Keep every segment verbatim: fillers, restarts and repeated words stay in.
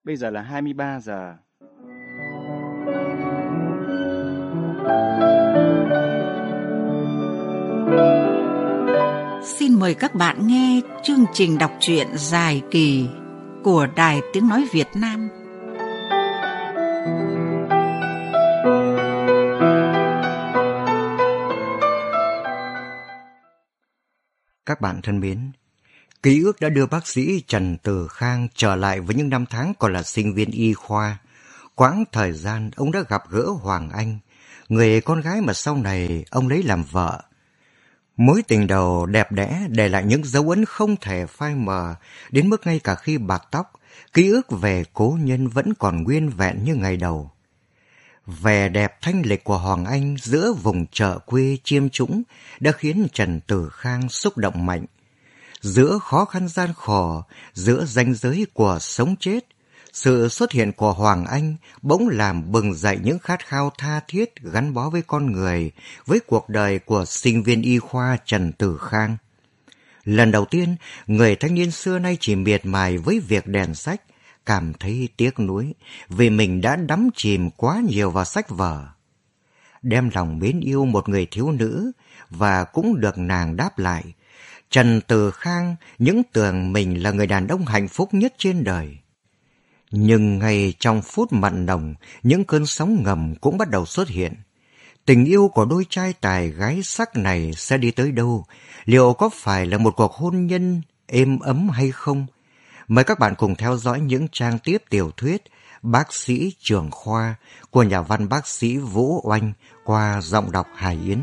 Bây giờ là hai mươi ba giờ. Xin mời các bạn nghe chương trình đọc truyện dài kỳ của Đài Tiếng Nói Việt Nam. Các bạn thân mến, ký ức đã đưa bác sĩ Trần Từ Khang trở lại với những năm tháng còn là sinh viên y khoa. Quãng thời gian ông đã gặp gỡ Hoàng Anh, người con gái mà sau này ông lấy làm vợ. Mối tình đầu đẹp đẽ để lại những dấu ấn không thể phai mờ, đến mức ngay cả khi bạc tóc, ký ức về cố nhân vẫn còn nguyên vẹn như ngày đầu. Vẻ đẹp thanh lịch của Hoàng Anh giữa vùng chợ quê chiêm trũng đã khiến Trần Từ Khang xúc động mạnh. Giữa khó khăn gian khổ, giữa ranh giới của sống chết, sự xuất hiện của Hoàng Anh bỗng làm bừng dậy những khát khao tha thiết gắn bó với con người, với cuộc đời của sinh viên y khoa Trần Từ Khang. Lần đầu tiên, người thanh niên xưa nay chỉ miệt mài với việc đèn sách, cảm thấy tiếc nuối vì mình đã đắm chìm quá nhiều vào sách vở. Đem lòng mến yêu một người thiếu nữ và cũng được nàng đáp lại, Trần Từ Khang những tưởng mình là người đàn ông hạnh phúc nhất trên đời. Nhưng ngay trong phút mặn nồng, những cơn sóng ngầm cũng bắt đầu xuất hiện. Tình yêu của đôi trai tài gái sắc này sẽ đi tới đâu? Liệu có phải là một cuộc hôn nhân êm ấm hay không? Mời các bạn cùng theo dõi những trang tiếp tiểu thuyết Bác sĩ trưởng khoa của nhà văn bác sĩ Vũ Oanh qua giọng đọc Hải Yến.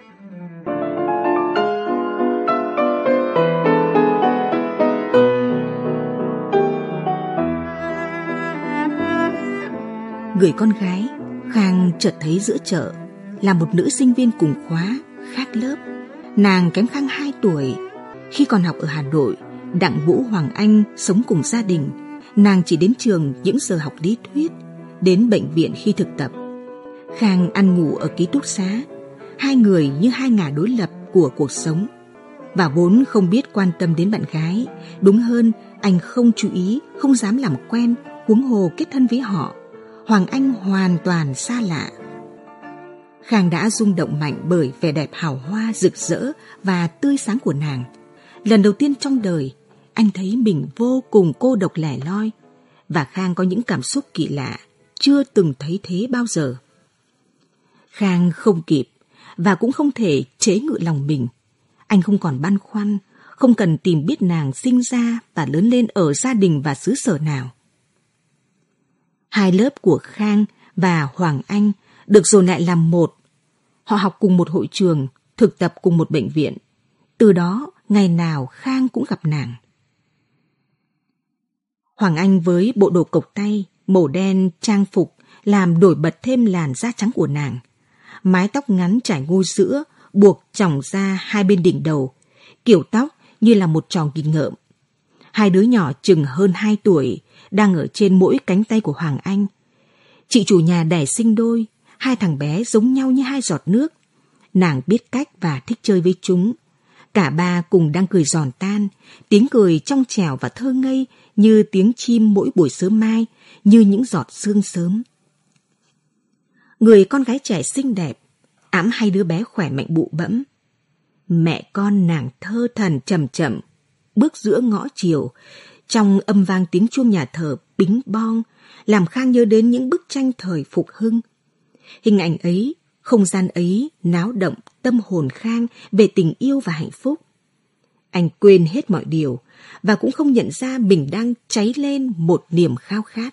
Người con gái Khang chợt thấy giữa chợ là một nữ sinh viên cùng khóa, khác lớp. Nàng kém Khang hai tuổi. Khi còn học ở Hà Nội, Đặng Vũ Hoàng Anh sống cùng gia đình. Nàng chỉ đến trường những giờ học lý thuyết, đến bệnh viện khi thực tập. Khang ăn ngủ ở ký túc xá, hai người như hai ngả đối lập của cuộc sống. Và vốn không biết quan tâm đến bạn gái, đúng hơn anh không chú ý, không dám làm quen, huống hồ kết thân với họ. Hoàng Anh hoàn toàn xa lạ. Khang đã rung động mạnh bởi vẻ đẹp hào hoa, rực rỡ và tươi sáng của nàng. Lần đầu tiên trong đời, anh thấy mình vô cùng cô độc lẻ loi, và Khang có những cảm xúc kỳ lạ, chưa từng thấy thế bao giờ. Khang không kịp và cũng không thể chế ngự lòng mình. Anh không còn băn khoăn, không cần tìm biết nàng sinh ra và lớn lên ở gia đình và xứ sở nào. Hai lớp của Khang và Hoàng Anh được dồn lại làm một. Họ học cùng một hội trường, thực tập cùng một bệnh viện. Từ đó, ngày nào Khang cũng gặp nàng. Hoàng Anh với bộ đồ cộc tay, màu đen trang phục làm nổi bật thêm làn da trắng của nàng. Mái tóc ngắn trải ngôi giữa, buộc chỏng ra hai bên đỉnh đầu, kiểu tóc như là một tròng nghìn ngợm. Hai đứa nhỏ chừng hơn hai tuổi đang ở trên mỗi cánh tay của Hoàng Anh. Chị chủ nhà đẻ sinh đôi, hai thằng bé giống nhau như hai giọt nước. Nàng biết cách và thích chơi với chúng. Cả ba cùng đang cười giòn tan, tiếng cười trong trẻo và thơ ngây như tiếng chim mỗi buổi sớm mai, như những giọt sương sớm. Người con gái trẻ xinh đẹp, ẵm hai đứa bé khỏe mạnh bụ bẫm. Mẹ con nàng thơ thẩn chậm chậm, bước giữa ngõ chiều, trong âm vang tiếng chuông nhà thờ bính bong, làm Khang nhớ đến những bức tranh thời Phục Hưng. Hình ảnh ấy, không gian ấy náo động tâm hồn Khang về tình yêu và hạnh phúc. Anh quên hết mọi điều và cũng không nhận ra mình đang cháy lên một niềm khao khát.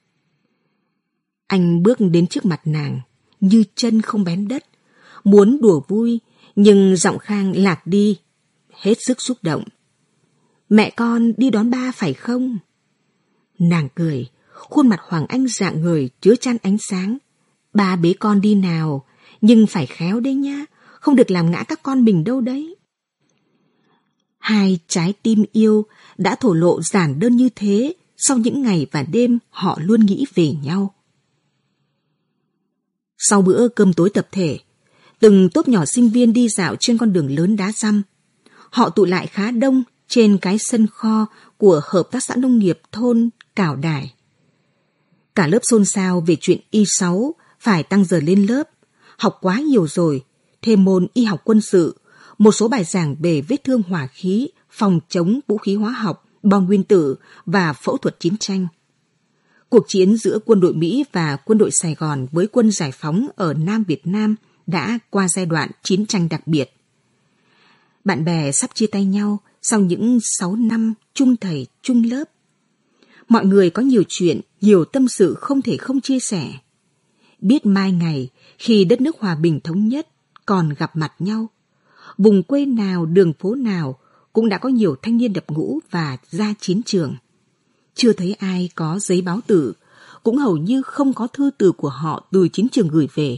Anh bước đến trước mặt nàng, như chân không bén đất, muốn đùa vui, nhưng giọng Khang lạc đi, hết sức xúc động. Mẹ con đi đón ba phải không? Nàng cười, khuôn mặt Hoàng Anh rạng ngời chứa chan ánh sáng. Ba bế con đi nào, nhưng phải khéo đấy nhá, không được làm ngã các con mình đâu đấy. Hai trái tim yêu đã thổ lộ giản đơn như thế sau những ngày và đêm họ luôn nghĩ về nhau. Sau bữa cơm tối tập thể, từng tốp nhỏ sinh viên đi dạo trên con đường lớn đá răm. Họ tụ lại khá đông trên cái sân kho của Hợp tác xã Nông nghiệp thôn Cảo Đài. Cả lớp xôn xao về chuyện y sáu phải tăng giờ lên lớp. Học quá nhiều rồi, thêm môn y học quân sự, một số bài giảng về vết thương hỏa khí, phòng chống vũ khí hóa học, bom nguyên tử và phẫu thuật chiến tranh. Cuộc chiến giữa quân đội Mỹ và quân đội Sài Gòn với quân giải phóng ở Nam Việt Nam đã qua giai đoạn chiến tranh đặc biệt. Bạn bè sắp chia tay nhau sau những sáu năm chung thầy chung lớp. Mọi người có nhiều chuyện, nhiều tâm sự không thể không chia sẻ. Biết mai ngày khi đất nước hòa bình thống nhất còn gặp mặt nhau, vùng quê nào, đường phố nào cũng đã có nhiều thanh niên nhập ngũ và ra chiến trường. Chưa thấy ai có giấy báo tử, cũng hầu như không có thư từ của họ từ chiến trường gửi về.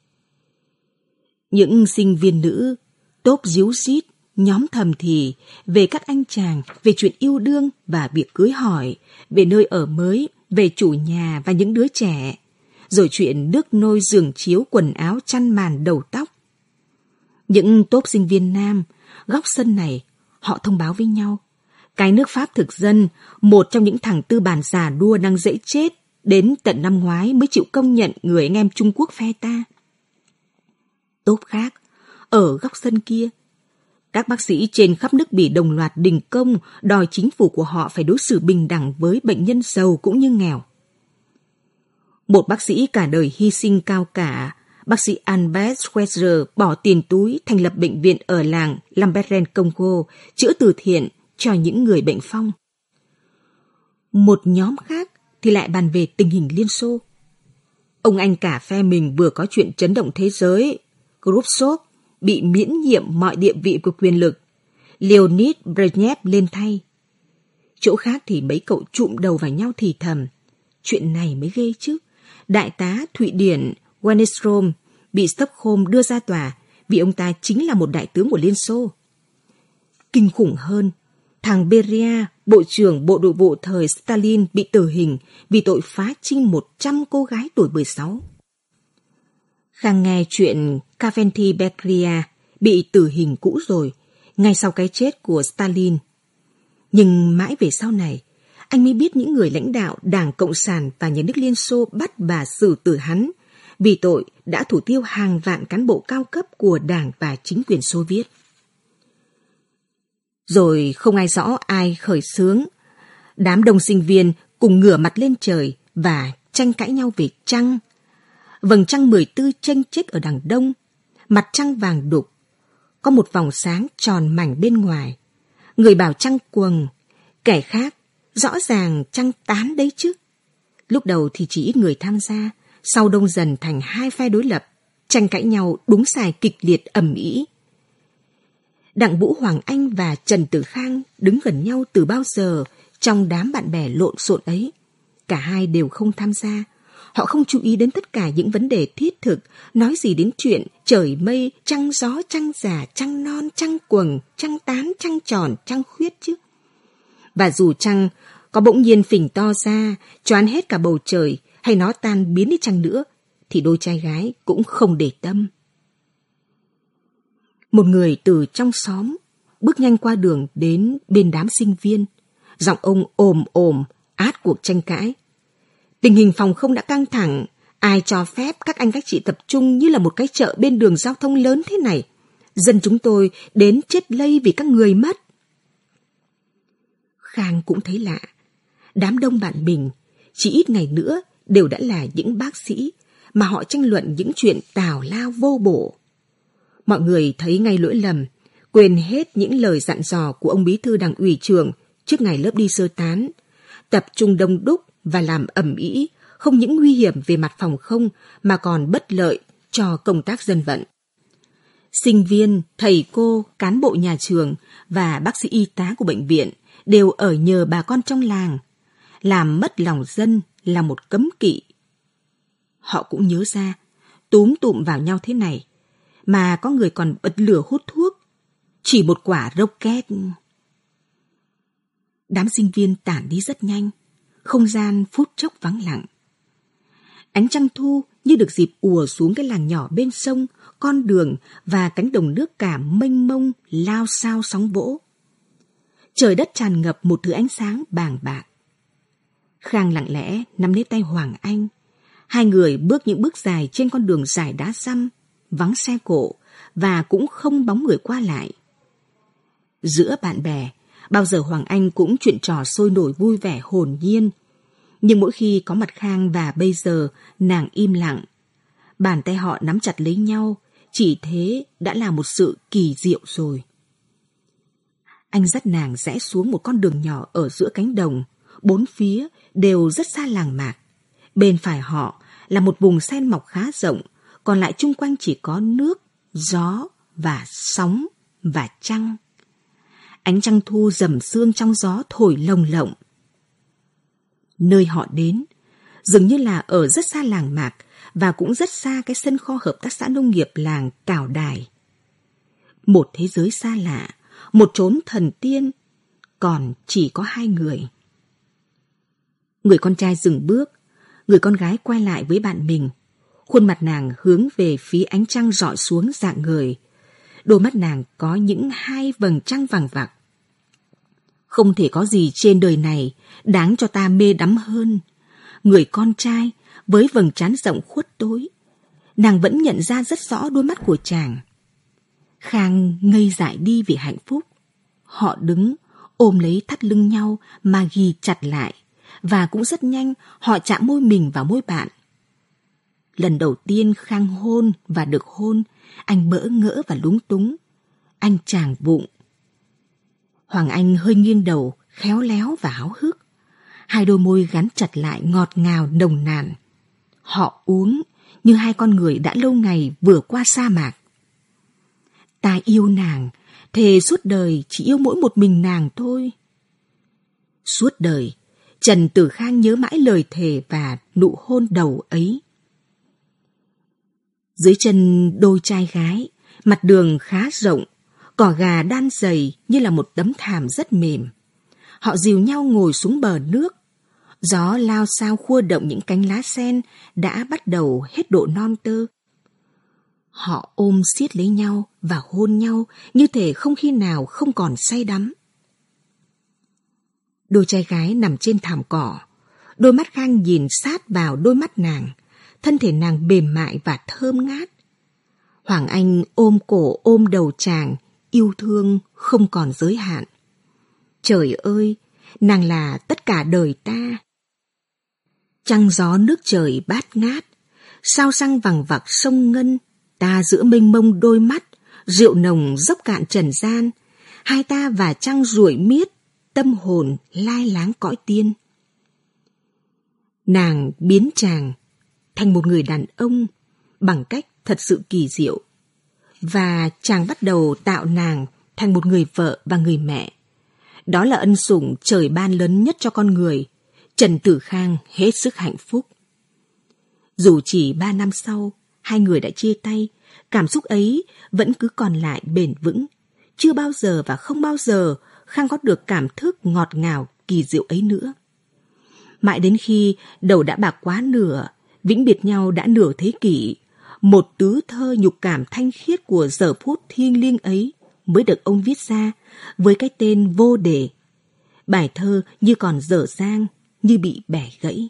Những sinh viên nữ tốp díu dít, nhóm thầm thì về các anh chàng, về chuyện yêu đương và việc cưới hỏi, về nơi ở mới, về chủ nhà và những đứa trẻ, rồi chuyện nước nôi giường chiếu, quần áo, chăn màn, đầu tóc. Những tốp sinh viên nam, góc sân này, họ thông báo với nhau. Cái nước Pháp thực dân, một trong những thằng tư bản già đua đang dễ chết, đến tận năm ngoái mới chịu công nhận người anh em Trung Quốc phe ta. Tốp khác, ở góc sân kia, các bác sĩ trên khắp nước Bỉ đồng loạt đình công đòi chính phủ của họ phải đối xử bình đẳng với bệnh nhân giàu cũng như nghèo. Một bác sĩ cả đời hy sinh cao cả, bác sĩ Albert Schweitzer bỏ tiền túi thành lập bệnh viện ở làng Lamberen, Congo, chữa từ thiện cho những người bệnh phong. Một nhóm khác thì lại bàn về tình hình Liên Xô. Ông anh cả phe mình vừa có chuyện chấn động thế giới, Khrushchev bị miễn nhiệm mọi địa vị của quyền lực, Leonid Brezhnev lên thay. Chỗ khác thì mấy cậu chụm đầu vào nhau thì thầm. Chuyện này mới ghê chứ. Đại tá Thụy Điển Wennerstrom bị Stockholm đưa ra tòa vì ông ta chính là một đại tướng của Liên Xô. Kinh khủng hơn, thằng Beria, bộ trưởng bộ nội vụ thời Stalin bị tử hình vì tội phá trinh một trăm cô gái tuổi mười sáu. Khang nghe chuyện Kaventi Beria bị tử hình cũ rồi, ngay sau cái chết của Stalin. Nhưng mãi về sau này, anh mới biết những người lãnh đạo Đảng Cộng sản và nhà nước Liên Xô bắt và xử tử hắn vì tội đã thủ tiêu hàng vạn cán bộ cao cấp của Đảng và chính quyền Xô Viết. Rồi không ai rõ ai khởi xướng. Đám đông sinh viên cùng ngửa mặt lên trời và tranh cãi nhau về trăng. Vầng trăng mười tư chênh chếch ở đằng đông, mặt trăng vàng đục, có một vòng sáng tròn mảnh bên ngoài. Người bảo trăng quầng, kẻ khác rõ ràng trăng tán đấy chứ. Lúc đầu thì chỉ ít người tham gia, sau đông dần thành hai phe đối lập, tranh cãi nhau đúng sai kịch liệt ầm ĩ. Đặng Vũ Hoàng Anh và Trần Tử Khang đứng gần nhau từ bao giờ trong đám bạn bè lộn xộn ấy. Cả hai đều không tham gia. Họ không chú ý đến tất cả những vấn đề thiết thực, nói gì đến chuyện trời mây, trăng gió, trăng già, trăng non, trăng quầng, trăng tán, trăng tròn, trăng khuyết chứ. Và dù trăng có bỗng nhiên phình to ra, choán hết cả bầu trời, hay nó tan biến đi chăng nữa, thì đôi trai gái cũng không để tâm. Một người từ trong xóm bước nhanh qua đường đến bên đám sinh viên. Giọng ông ồm ồm át cuộc tranh cãi. Tình hình phòng không đã căng thẳng, ai cho phép các anh các chị tập trung như là một cái chợ bên đường giao thông lớn thế này. Dân chúng tôi đến chết lây vì các người mất. Khang cũng thấy lạ. Đám đông bạn mình chỉ ít ngày nữa đều đã là những bác sĩ mà họ tranh luận những chuyện tào lao vô bổ. Mọi người thấy ngay lỗi lầm, quên hết những lời dặn dò của ông bí thư đảng ủy trường trước ngày lớp đi sơ tán, tập trung đông đúc và làm ầm ĩ, không những nguy hiểm về mặt phòng không mà còn bất lợi cho công tác dân vận. Sinh viên, thầy cô, cán bộ nhà trường và bác sĩ y tá của bệnh viện đều ở nhờ bà con trong làng. Làm mất lòng dân là một cấm kỵ. Họ cũng nhớ ra, túm tụm vào nhau thế này, mà có người còn bật lửa hút thuốc, chỉ một quả rocket. Đám sinh viên tản đi rất nhanh, không gian phút chốc vắng lặng. Ánh trăng thu như được dịp ùa xuống cái làng nhỏ bên sông, con đường và cánh đồng nước cả mênh mông lao sao sóng vỗ. Trời đất tràn ngập một thứ ánh sáng bàng bạc. Khang lặng lẽ nắm lấy tay Hoàng Anh. Hai người bước những bước dài trên con đường dài đá răm, vắng xe cộ và cũng không bóng người qua lại. Giữa bạn bè, bao giờ Hoàng Anh cũng chuyện trò sôi nổi vui vẻ hồn nhiên. Nhưng mỗi khi có mặt Khang và bây giờ nàng im lặng. Bàn tay họ nắm chặt lấy nhau, chỉ thế đã là một sự kỳ diệu rồi. Anh dắt nàng rẽ xuống một con đường nhỏ ở giữa cánh đồng, bốn phía đều rất xa làng mạc. Bên phải họ là một vùng sen mọc khá rộng, còn lại chung quanh chỉ có nước, gió và sóng và trăng. Ánh trăng thu rầm sương trong gió thổi lồng lộng. Nơi họ đến dường như là ở rất xa làng mạc và cũng rất xa cái sân kho hợp tác xã nông nghiệp làng Cảo Đài. Một thế giới xa lạ, một chốn thần tiên, còn chỉ có hai người. Người con trai dừng bước, người con gái quay lại với bạn mình. Khuôn mặt nàng hướng về phía ánh trăng rọi xuống rạng ngời. Đôi mắt nàng có những hai vầng trăng vàng vặc. Không thể có gì trên đời này đáng cho ta mê đắm hơn. Người con trai với vầng trán rộng khuất tối. Nàng vẫn nhận ra rất rõ đôi mắt của chàng. Khang ngây dại đi vì hạnh phúc. Họ đứng ôm lấy thắt lưng nhau mà ghì chặt lại. Và cũng rất nhanh họ chạm môi mình vào môi bạn. Lần đầu tiên Khang hôn và được hôn, anh bỡ ngỡ và lúng túng. Anh chàng vụng. Hoàng Anh hơi nghiêng đầu, khéo léo và háo hức. Hai đôi môi gắn chặt lại ngọt ngào nồng nàn. Họ uống như hai con người đã lâu ngày vừa qua sa mạc. Ta yêu nàng, thề suốt đời chỉ yêu mỗi một mình nàng thôi. Suốt đời, Trần Tử Khang nhớ mãi lời thề và nụ hôn đầu ấy. Dưới chân đôi trai gái, mặt đường khá rộng, cỏ gà đan dày như là một tấm thảm rất mềm. Họ dìu nhau ngồi xuống bờ nước. Gió lao sao khua động những cánh lá sen đã bắt đầu hết độ non tơ. Họ ôm siết lấy nhau và hôn nhau như thể không khi nào không còn say đắm. Đôi trai gái nằm trên thảm cỏ. Đôi mắt Khang nhìn sát vào đôi mắt nàng. Thân thể nàng mềm mại và thơm ngát. Hoàng Anh ôm cổ ôm đầu chàng, yêu thương không còn giới hạn. Trời ơi, nàng là tất cả đời ta. Trăng gió nước trời bát ngát, sao răng vằng vặc sông ngân, ta giữa mênh mông đôi mắt, rượu nồng dốc cạn trần gian, hai ta và trăng ruổi miết, tâm hồn lai láng cõi tiên. Nàng biến chàng thành một người đàn ông bằng cách thật sự kỳ diệu, và chàng bắt đầu tạo nàng thành một người vợ và người mẹ. Đó là ân sủng trời ban lớn nhất cho con người. Trần Tử Khang hết sức hạnh phúc. Dù chỉ ba năm sau, hai người đã chia tay, cảm xúc ấy vẫn cứ còn lại bền vững. Chưa bao giờ và không bao giờ Khang có được cảm thức ngọt ngào kỳ diệu ấy nữa. Mãi đến khi đầu đã bạc quá nửa, vĩnh biệt nhau đã nửa thế kỷ, một tứ thơ nhục cảm thanh khiết của giờ phút thiêng liêng ấy mới được ông viết ra với cái tên vô đề. Bài thơ như còn dở dang, như bị bẻ gãy.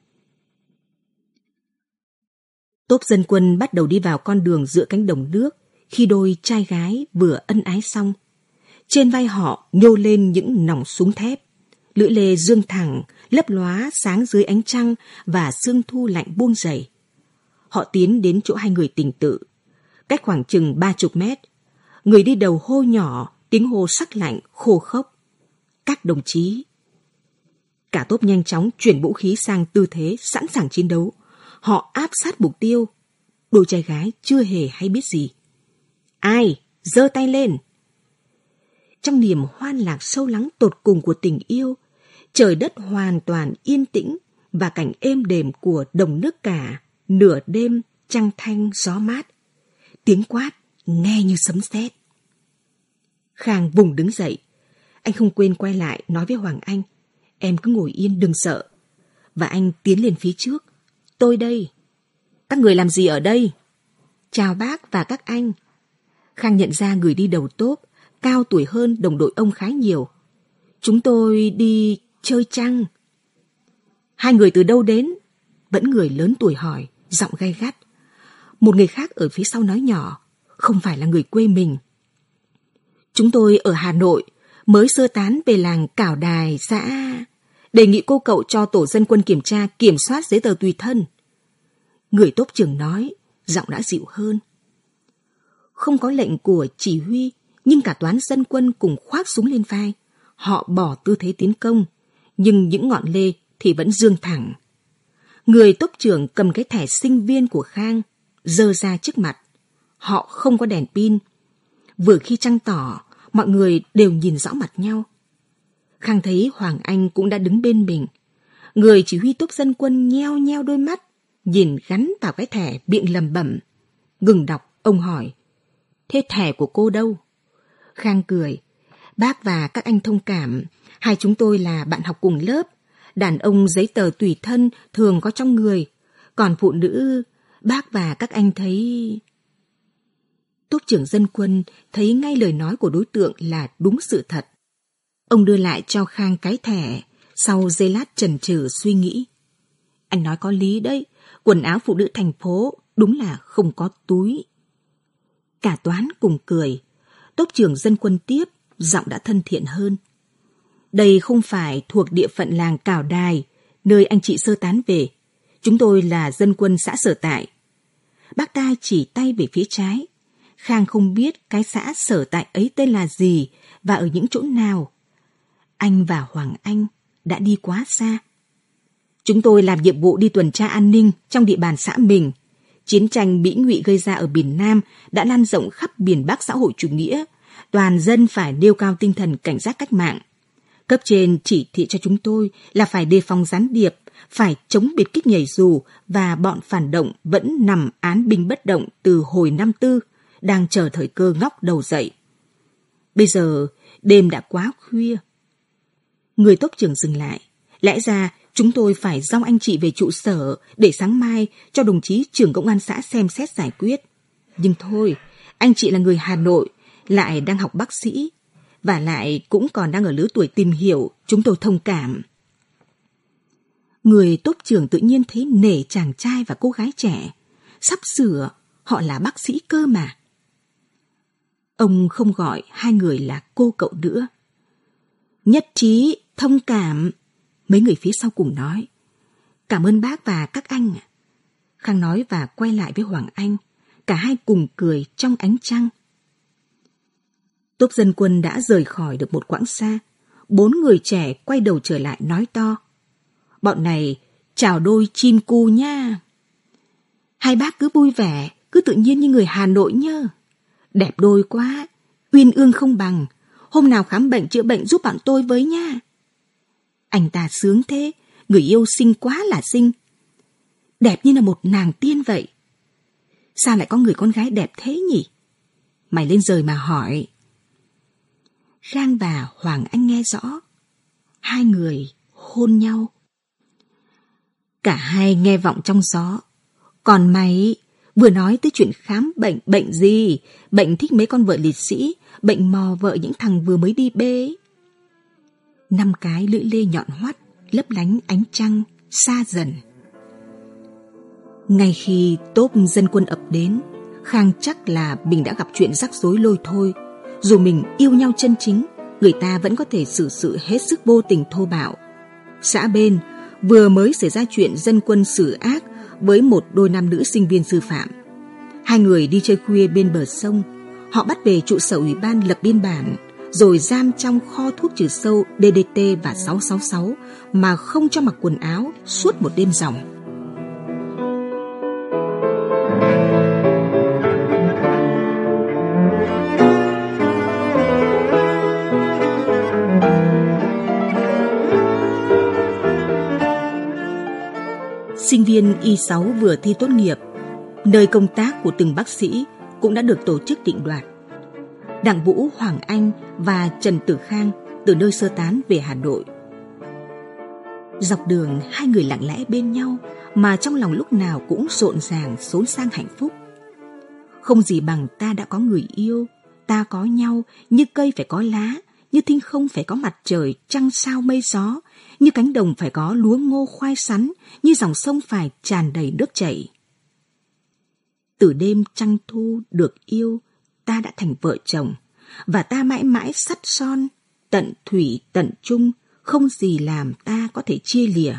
Tốp dân quân bắt đầu đi vào con đường giữa cánh đồng nước khi đôi trai gái vừa ân ái xong. Trên vai họ nhô lên những nòng súng thép, lưỡi lê dương thẳng, lấp lóa sáng dưới ánh trăng và sương thu lạnh buông dày. Họ tiến đến chỗ hai người tình tự. Cách khoảng chừng ba chục mét, người đi đầu hô nhỏ, tiếng hô sắc lạnh, khô khốc. Các đồng chí. Cả tốp nhanh chóng chuyển vũ khí sang tư thế sẵn sàng chiến đấu. Họ áp sát mục tiêu. Đôi trai gái chưa hề hay biết gì. Ai? Giơ tay lên. Trong niềm hoan lạc sâu lắng tột cùng của tình yêu, trời đất hoàn toàn yên tĩnh và cảnh êm đềm của đồng nước cả, nửa đêm trăng thanh gió mát. Tiếng quát nghe như sấm sét. Khang vùng đứng dậy. Anh không quên quay lại nói với Hoàng Anh, em cứ ngồi yên đừng sợ. Và anh tiến lên phía trước. Tôi đây. Các người làm gì ở đây? Chào bác và các anh. Khang nhận ra người đi đầu tốp, cao tuổi hơn đồng đội ông khá nhiều. Chúng tôi đi chơi trăng. Hai người từ đâu đến? Vẫn người lớn tuổi hỏi, giọng gay gắt. Một người khác ở phía sau nói nhỏ, không phải là người quê mình. Chúng tôi ở Hà Nội, mới sơ tán về làng Cảo Đài, xã... Đề nghị cô cậu cho tổ dân quân kiểm tra, kiểm soát giấy tờ tùy thân. Người tốp trưởng nói, giọng đã dịu hơn. Không có lệnh của chỉ huy, nhưng cả toán dân quân cùng khoác súng lên vai. Họ bỏ tư thế tiến công, nhưng những ngọn lê thì vẫn dương thẳng. Người tốp trưởng cầm cái thẻ sinh viên của Khang, giơ ra trước mặt. Họ không có đèn pin. Vừa khi trăng tỏ, mọi người đều nhìn rõ mặt nhau. Khang thấy Hoàng Anh cũng đã đứng bên mình. Người chỉ huy tốp dân quân nheo nheo đôi mắt, nhìn gắn vào cái thẻ miệng lẩm bẩm. Ngừng đọc, ông hỏi, thế thẻ của cô đâu? Khang cười, bác và các anh thông cảm, hai chúng tôi là bạn học cùng lớp. Đàn ông giấy tờ tùy thân thường có trong người, còn phụ nữ, bác và các anh thấy... Tốp trưởng dân quân thấy ngay lời nói của đối tượng là đúng sự thật. Ông đưa lại cho Khang cái thẻ, sau giây lát chần chừ suy nghĩ. Anh nói có lý đấy, quần áo phụ nữ thành phố đúng là không có túi. Cả toán cùng cười. Tốp trưởng dân quân tiếp, giọng đã thân thiện hơn. Đây không phải thuộc địa phận làng Cảo Đài, nơi anh chị sơ tán về. Chúng tôi là dân quân xã sở tại. Bác ta chỉ tay về phía trái. Khang không biết cái xã sở tại ấy tên là gì và ở những chỗ nào. Anh và Hoàng Anh đã đi quá xa. Chúng tôi làm nhiệm vụ đi tuần tra an ninh trong địa bàn xã mình. Chiến tranh Mỹ Ngụy gây ra ở miền Nam đã lan rộng khắp miền Bắc xã hội chủ nghĩa. Toàn dân phải nêu cao tinh thần cảnh giác cách mạng. Cấp trên chỉ thị cho chúng tôi là phải đề phòng gián điệp, phải chống biệt kích nhảy dù và bọn phản động vẫn nằm án binh bất động từ hồi năm tư, đang chờ thời cơ ngóc đầu dậy. Bây giờ đêm đã quá khuya. Người tốp trưởng dừng lại. Lẽ ra chúng tôi phải dong anh chị về trụ sở để sáng mai cho đồng chí trưởng công an xã xem xét giải quyết. Nhưng thôi, anh chị là người Hà Nội, lại đang học bác sĩ, và lại cũng còn đang ở lứa tuổi tìm hiểu, chúng tôi thông cảm. Người tốp trưởng tự nhiên thấy nể chàng trai và cô gái trẻ. Sắp sửa, họ là bác sĩ cơ mà. Ông không gọi hai người là cô cậu nữa. Nhất trí, thông cảm. Mấy người phía sau cùng nói. Cảm ơn bác và các anh. Khang nói và quay lại với Hoàng Anh. Cả hai cùng cười trong ánh trăng. Tốp dân quân đã rời khỏi được một quãng xa. Bốn người trẻ quay đầu trở lại nói to. Bọn này chào đôi chim cu nha. Hai bác cứ vui vẻ, cứ tự nhiên như người Hà Nội nhá. Đẹp đôi quá, uyên ương không bằng. Hôm nào khám bệnh chữa bệnh giúp bọn tôi với nha. Anh ta sướng thế, người yêu xinh quá là xinh. Đẹp như là một nàng tiên vậy. Sao lại có người con gái đẹp thế nhỉ? Mày lên rời mà hỏi. Khang và Hoàng Anh nghe rõ. Hai người hôn nhau. Cả hai nghe vọng trong gió. Còn mày vừa nói tới chuyện khám bệnh, bệnh gì? Bệnh thích mấy con vợ liệt sĩ, bệnh mò vợ những thằng vừa mới đi bê. Năm cái lưỡi lê nhọn hoắt, lấp lánh ánh trăng, xa dần. Ngay khi tốp dân quân ập đến, Khang chắc là mình đã gặp chuyện rắc rối lôi thôi. Dù mình yêu nhau chân chính, người ta vẫn có thể xử sự hết sức vô tình thô bạo. Xã bên vừa mới xảy ra chuyện dân quân xử ác với một đôi nam nữ sinh viên sư phạm. Hai người đi chơi khuya bên bờ sông. Họ bắt về trụ sở ủy ban lập biên bản, rồi giam trong kho thuốc trừ sâu đê đê tê và sáu sáu sáu mà không cho mặc quần áo suốt một đêm ròng. Sinh viên Y sáu vừa thi tốt nghiệp, nơi công tác của từng bác sĩ cũng đã được tổ chức định đoạt. Đặng Vũ, Hoàng Anh và Trần Tử Khang từ nơi sơ tán về Hà Nội. Dọc đường hai người lặng lẽ bên nhau mà trong lòng lúc nào cũng rộn ràng xốn sang hạnh phúc. Không gì bằng ta đã có người yêu, ta có nhau như cây phải có lá, như thinh không phải có mặt trời, trăng sao mây gió, như cánh đồng phải có lúa ngô khoai sắn, như dòng sông phải tràn đầy nước chảy. Từ đêm trăng thu được yêu, ta đã thành vợ chồng, và ta mãi mãi sắt son, tận thủy tận chung, không gì làm ta có thể chia lìa.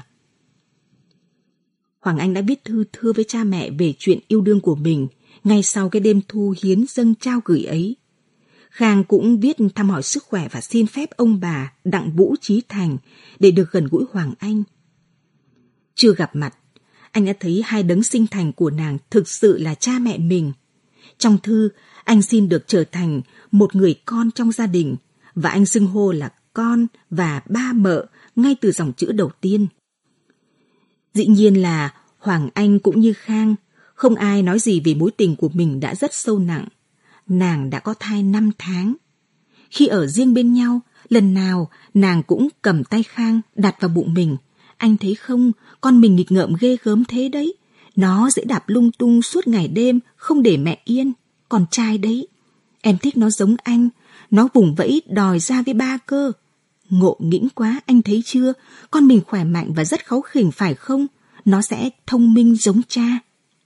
Hoàng Anh đã viết thư thưa với cha mẹ về chuyện yêu đương của mình ngay sau cái đêm thu hiến dâng trao gửi ấy. Khang cũng viết thăm hỏi sức khỏe và xin phép ông bà Đặng Vũ Chí Thành để được gần gũi Hoàng Anh. Chưa gặp mặt, anh đã thấy hai đấng sinh thành của nàng thực sự là cha mẹ mình. Trong thư, anh xin được trở thành một người con trong gia đình, và anh xưng hô là con và ba mợ ngay từ dòng chữ đầu tiên. Dĩ nhiên là Hoàng Anh cũng như Khang, không ai nói gì về mối tình của mình đã rất sâu nặng. Nàng đã có thai năm tháng. Khi ở riêng bên nhau, lần nào nàng cũng cầm tay Khang đặt vào bụng mình. Anh thấy không, con mình nghịch ngợm ghê gớm thế đấy. Nó dễ đạp lung tung suốt ngày đêm, không để mẹ yên. Còn trai đấy, em thích nó giống anh. Nó vùng vẫy đòi ra với ba cơ. Ngộ nghĩnh quá, anh thấy chưa? Con mình khỏe mạnh và rất kháu khỉnh phải không? Nó sẽ thông minh giống cha.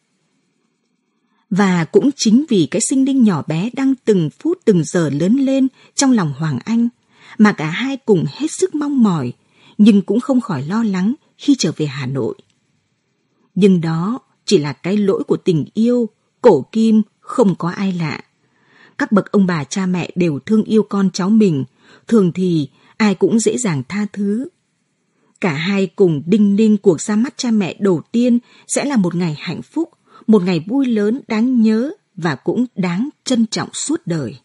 Và cũng chính vì cái sinh linh nhỏ bé đang từng phút từng giờ lớn lên trong lòng Hoàng Anh, mà cả hai cùng hết sức mong mỏi, nhưng cũng không khỏi lo lắng khi trở về Hà Nội. Nhưng đó chỉ là cái lỗi của tình yêu, cổ kim không có ai lạ. Các bậc ông bà cha mẹ đều thương yêu con cháu mình, thường thì ai cũng dễ dàng tha thứ. Cả hai cùng đinh ninh cuộc ra mắt cha mẹ đầu tiên sẽ là một ngày hạnh phúc, một ngày vui lớn đáng nhớ và cũng đáng trân trọng suốt đời.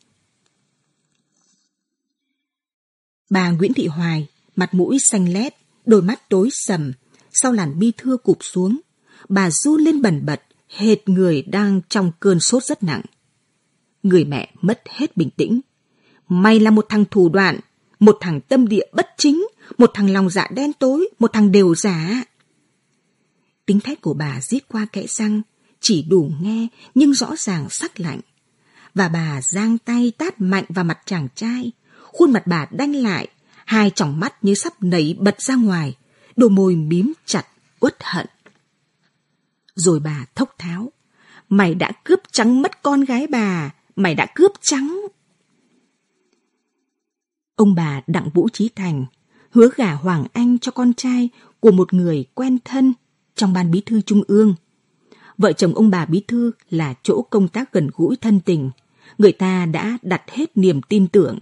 Bà Nguyễn Thị Hoài, mặt mũi xanh lét, đôi mắt tối sầm, sau làn mi thưa cụp xuống, bà run lên bần bật, hệt người đang trong cơn sốt rất nặng. Người mẹ mất hết bình tĩnh. Mày là một thằng thủ đoạn, một thằng tâm địa bất chính, một thằng lòng dạ đen tối, một thằng đều giả. Tiếng thét của bà rít qua kẽ răng, chỉ đủ nghe nhưng rõ ràng sắc lạnh. Và bà giang tay tát mạnh vào mặt chàng trai. Khuôn mặt bà đanh lại, hai tròng mắt như sắp nảy bật ra ngoài, đôi môi mím chặt, uất hận. Rồi bà thốc tháo. Mày đã cướp trắng mất con gái bà, mày đã cướp trắng. Ông bà Đặng Vũ Chí Thành hứa gả Hoàng Anh cho con trai của một người quen thân trong ban bí thư trung ương. Vợ chồng ông bà bí thư là chỗ công tác gần gũi thân tình, người ta đã đặt hết niềm tin tưởng.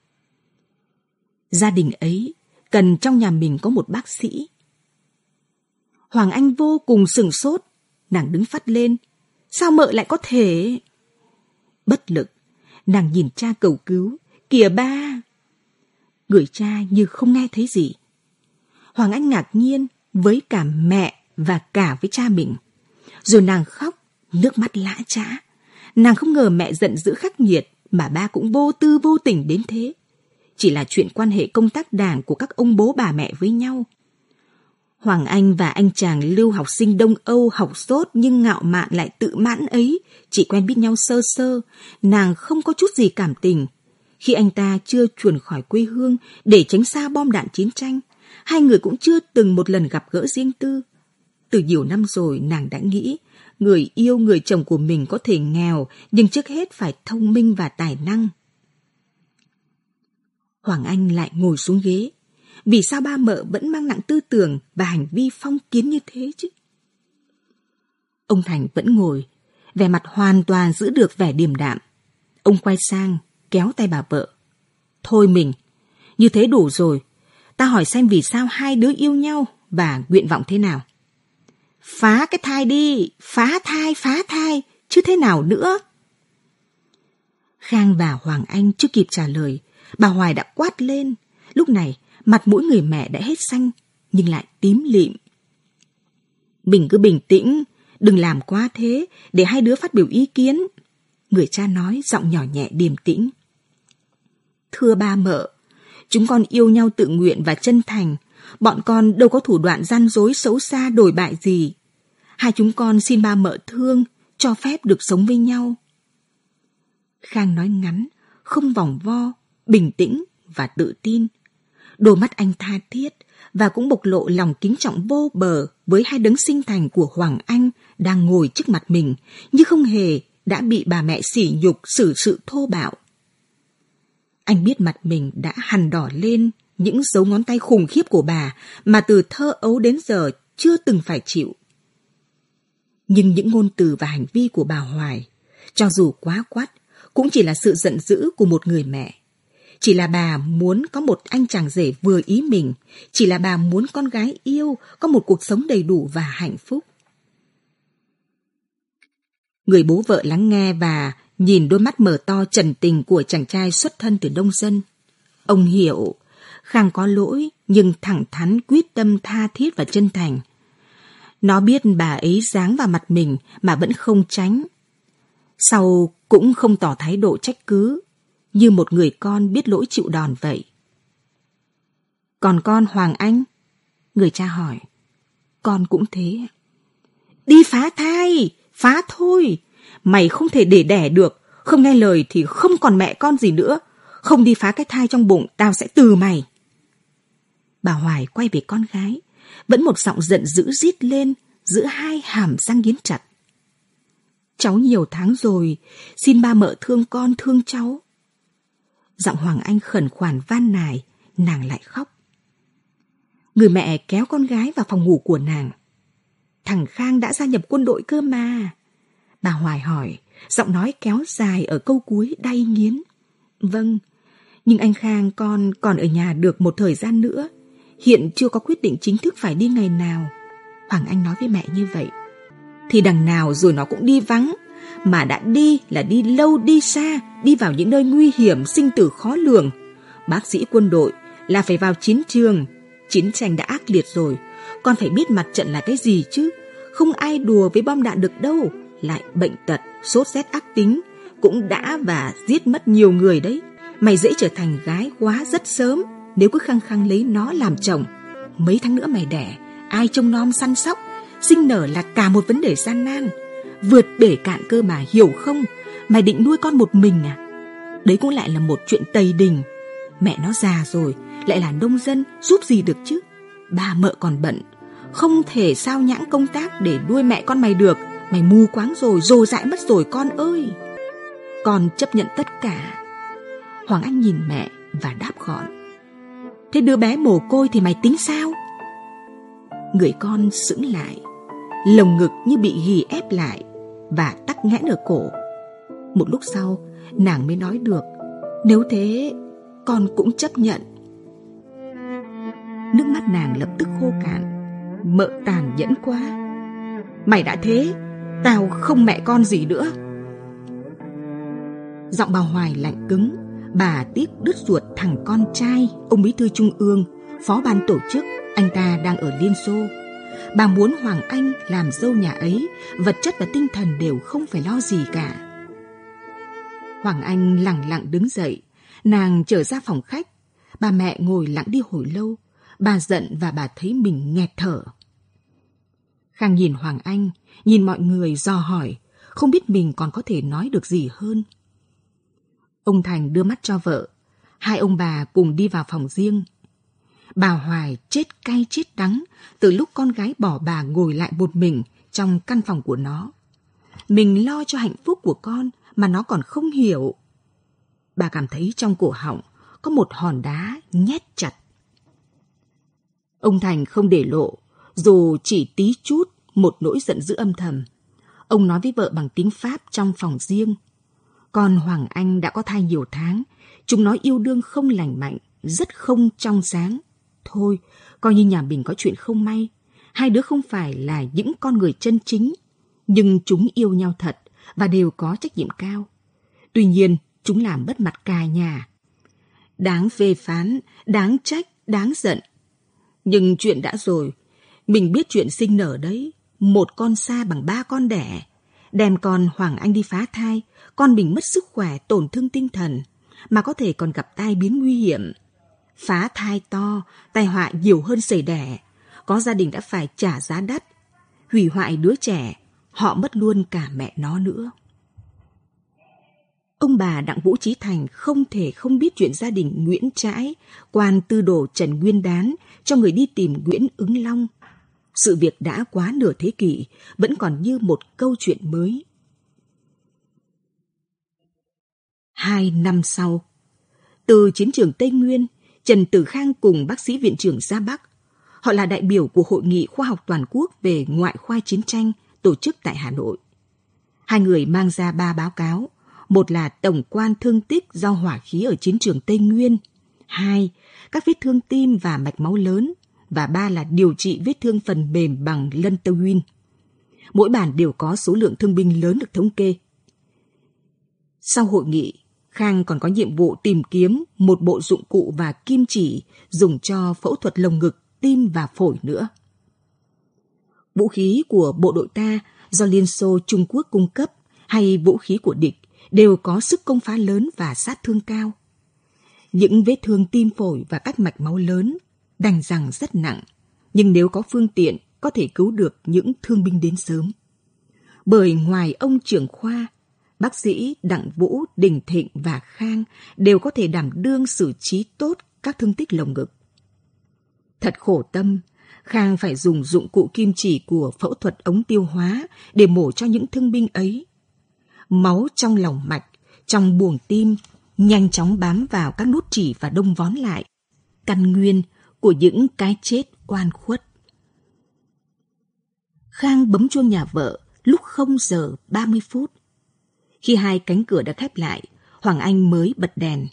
Gia đình ấy cần trong nhà mình có một bác sĩ. Hoàng Anh vô cùng sửng sốt, nàng đứng phắt lên. Sao mợ lại có thể? Bất lực, nàng nhìn cha cầu cứu. Kìa ba! Người cha như không nghe thấy gì. Hoàng Anh ngạc nhiên với cả mẹ và cả với cha mình. Rồi nàng khóc, nước mắt lã chã. Nàng không ngờ mẹ giận dữ khắc nghiệt mà ba cũng vô tư vô tình đến thế. Chỉ là chuyện quan hệ công tác đảng của các ông bố bà mẹ với nhau. Hoàng Anh và anh chàng lưu học sinh Đông Âu học dốt nhưng ngạo mạn lại tự mãn ấy chỉ quen biết nhau sơ sơ, nàng không có chút gì cảm tình. Khi anh ta chưa chuồn khỏi quê hương để tránh xa bom đạn chiến tranh, hai người cũng chưa từng một lần gặp gỡ riêng tư. Từ nhiều năm rồi nàng đã nghĩ người yêu người chồng của mình có thể nghèo nhưng trước hết phải thông minh và tài năng. Hoàng Anh lại ngồi xuống ghế. Vì sao ba mợ vẫn mang nặng tư tưởng và hành vi phong kiến như thế chứ? Ông Thành vẫn ngồi, vẻ mặt hoàn toàn giữ được vẻ điềm đạm. Ông quay sang, kéo tay bà vợ. Thôi mình, như thế đủ rồi. Ta hỏi xem vì sao hai đứa yêu nhau và nguyện vọng thế nào. Phá cái thai đi, phá thai, phá thai, chứ thế nào nữa? Khang và Hoàng Anh chưa kịp trả lời, bà Hoài đã quát lên. Lúc này, mặt mũi người mẹ đã hết xanh, nhưng lại tím lịm. Mình cứ bình tĩnh, đừng làm quá thế, để hai đứa phát biểu ý kiến. Người cha nói giọng nhỏ nhẹ điềm tĩnh. Thưa ba mợ, chúng con yêu nhau tự nguyện và chân thành. Bọn con đâu có thủ đoạn gian dối xấu xa đồi bại gì. Hai chúng con xin ba mợ thương, cho phép được sống với nhau. Khang nói ngắn, không vòng vo, bình tĩnh và tự tin. Đôi mắt anh tha thiết và cũng bộc lộ lòng kính trọng vô bờ với hai đấng sinh thành của Hoàng Anh đang ngồi trước mặt mình, như không hề đã bị bà mẹ sỉ nhục xử sự thô bạo. Anh biết mặt mình đã hằn đỏ lên những dấu ngón tay khủng khiếp của bà mà từ thơ ấu đến giờ chưa từng phải chịu. Nhưng những ngôn từ và hành vi của bà Hoài, cho dù quá quát, cũng chỉ là sự giận dữ của một người mẹ. Chỉ là bà muốn có một anh chàng rể vừa ý mình, chỉ là bà muốn con gái yêu có một cuộc sống đầy đủ và hạnh phúc. Người bố vợ lắng nghe và nhìn đôi mắt mở to trần tình của chàng trai xuất thân từ nông dân. Ông hiểu, Khang có lỗi nhưng thẳng thắn, quyết tâm, tha thiết và chân thành. Nó biết bà ấy giáng vào mặt mình mà vẫn không tránh. Sau cũng không tỏ thái độ trách cứ, như một người con biết lỗi chịu đòn vậy. Còn con Hoàng Anh? Người cha hỏi. Con cũng thế. Đi phá thai, phá thôi. Mày không thể để đẻ được, không nghe lời thì không còn mẹ con gì nữa. Không đi phá cái thai trong bụng, tao sẽ từ mày. Bà Hoài quay về con gái, vẫn một giọng giận dữ rít lên giữa hai hàm răng nghiến chặt. Cháu nhiều tháng rồi, xin ba mợ thương con, thương cháu. Giọng Hoàng Anh khẩn khoản van nài, nàng lại khóc. Người mẹ kéo con gái vào phòng ngủ của nàng. Thằng Khang đã gia nhập quân đội cơ mà. Bà Hoài hỏi, giọng nói kéo dài ở câu cuối đay nghiến. Vâng, nhưng anh Khang con còn ở nhà được một thời gian nữa. Hiện chưa có quyết định chính thức phải đi ngày nào. Hoàng Anh nói với mẹ như vậy. Thì đằng nào rồi nó cũng đi vắng. Mà đã đi là đi lâu đi xa, đi vào những nơi nguy hiểm, sinh tử khó lường. Bác sĩ quân đội là phải vào chiến trường. Chiến tranh đã ác liệt rồi, con phải biết mặt trận là cái gì chứ. Không ai đùa với bom đạn được đâu. Lại bệnh tật, sốt rét ác tính, cũng đã và giết mất nhiều người đấy. Mày dễ trở thành gái quá rất sớm nếu cứ khăng khăng lấy nó làm chồng. Mấy tháng nữa mày đẻ, ai trông nom săn sóc. Sinh nở là cả một vấn đề gian nan, vượt bể cạn cơ mà, hiểu không? Mày định nuôi con một mình à? Đấy cũng lại là một chuyện tày đình. Mẹ nó già rồi, lại là nông dân, giúp gì được chứ? Ba mợ còn bận, không thể sao nhãng công tác để nuôi mẹ con mày được. Mày mù quáng rồi, dồ dại mất rồi con ơi. Con chấp nhận tất cả. Hoàng Anh nhìn mẹ và đáp gọn. Thế đứa bé mồ côi thì mày tính sao? Người con sững lại, lồng ngực như bị ghì ép lại và tắc nghẽn ở cổ. Một lúc sau, nàng mới nói được. Nếu thế, con cũng chấp nhận. Nước mắt nàng lập tức khô cạn. Mợ tàn nhẫn quá. Mày đã thế, tao không mẹ con gì nữa. Giọng bà Hoài lạnh cứng. Bà tiếc đứt ruột thằng con trai ông bí thư trung ương, phó ban tổ chức. Anh ta đang ở Liên Xô. Bà muốn Hoàng Anh làm dâu nhà ấy, vật chất và tinh thần đều không phải lo gì cả. Hoàng Anh lẳng lặng đứng dậy. Nàng trở ra phòng khách. Bà mẹ ngồi lặng đi hồi lâu. Bà giận và bà thấy mình nghẹt thở. Khang nhìn Hoàng Anh, nhìn mọi người dò hỏi, không biết mình còn có thể nói được gì hơn. Ông Thành đưa mắt cho vợ. Hai ông bà cùng đi vào phòng riêng. Bà Hoài chết cay chết đắng từ lúc con gái bỏ bà ngồi lại một mình trong căn phòng của nó. Mình lo cho hạnh phúc của con mà nó còn không hiểu. Bà cảm thấy trong cổ họng có một hòn đá nhét chặt. Ông Thành không để lộ, dù chỉ tí chút, một nỗi giận dữ âm thầm. Ông nói với vợ bằng tiếng Pháp trong phòng riêng. Con Hoàng Anh đã có thai nhiều tháng, chúng nó yêu đương không lành mạnh, rất không trong sáng. Thôi, coi như nhà mình có chuyện không may. Hai đứa không phải là những con người chân chính, nhưng chúng yêu nhau thật và đều có trách nhiệm cao. Tuy nhiên, chúng làm mất mặt cả nhà. Đáng phê phán, đáng trách, đáng giận. Nhưng chuyện đã rồi, mình biết chuyện sinh nở đấy. Một con xa bằng ba con đẻ. Đem con Hoàng Anh đi phá thai, con mình mất sức khỏe, tổn thương tinh thần, mà có thể còn gặp tai biến nguy hiểm. Phá thai to, tai họa nhiều hơn sẩy đẻ. Có gia đình đã phải trả giá đắt. Hủy hoại đứa trẻ, họ mất luôn cả mẹ nó nữa. Ông bà Đặng Vũ Chí Thành không thể không biết chuyện gia đình Nguyễn Trãi, quan tư đồ Trần Nguyên Đán cho người đi tìm Nguyễn Ứng Long. Sự việc đã quá nửa thế kỷ, vẫn còn như một câu chuyện mới. Hai năm sau, từ chiến trường Tây Nguyên, Trần Tử Khang cùng bác sĩ viện trưởng ra Bắc. Họ là đại biểu của Hội nghị Khoa học Toàn quốc về ngoại khoa chiến tranh tổ chức tại Hà Nội. Hai người mang ra ba báo cáo. Một là tổng quan thương tích do hỏa khí ở chiến trường Tây Nguyên. Hai, các vết thương tim và mạch máu lớn. Và ba là điều trị vết thương phần mềm bằng Lentawin. Mỗi bản đều có số lượng thương binh lớn được thống kê. Sau hội nghị, Khang còn có nhiệm vụ tìm kiếm một bộ dụng cụ và kim chỉ dùng cho phẫu thuật lồng ngực, tim và phổi nữa. Vũ khí của bộ đội ta do Liên Xô Trung Quốc cung cấp hay vũ khí của địch đều có sức công phá lớn và sát thương cao. Những vết thương tim phổi và các mạch máu lớn đành rằng rất nặng, nhưng nếu có phương tiện có thể cứu được những thương binh đến sớm. Bởi ngoài ông trưởng khoa, bác sĩ Đặng Vũ, Đình Thịnh và Khang đều có thể đảm đương xử trí tốt các thương tích lồng ngực. Thật khổ tâm, Khang phải dùng dụng cụ kim chỉ của phẫu thuật ống tiêu hóa để mổ cho những thương binh ấy. Máu trong lòng mạch, trong buồng tim nhanh chóng bám vào các nút chỉ và đông vón lại, căn nguyên của những cái chết oan khuất. Khang bấm chuông nhà vợ lúc không giờ ba mươi phút. Khi hai cánh cửa đã khép lại, Hoàng Anh mới bật đèn.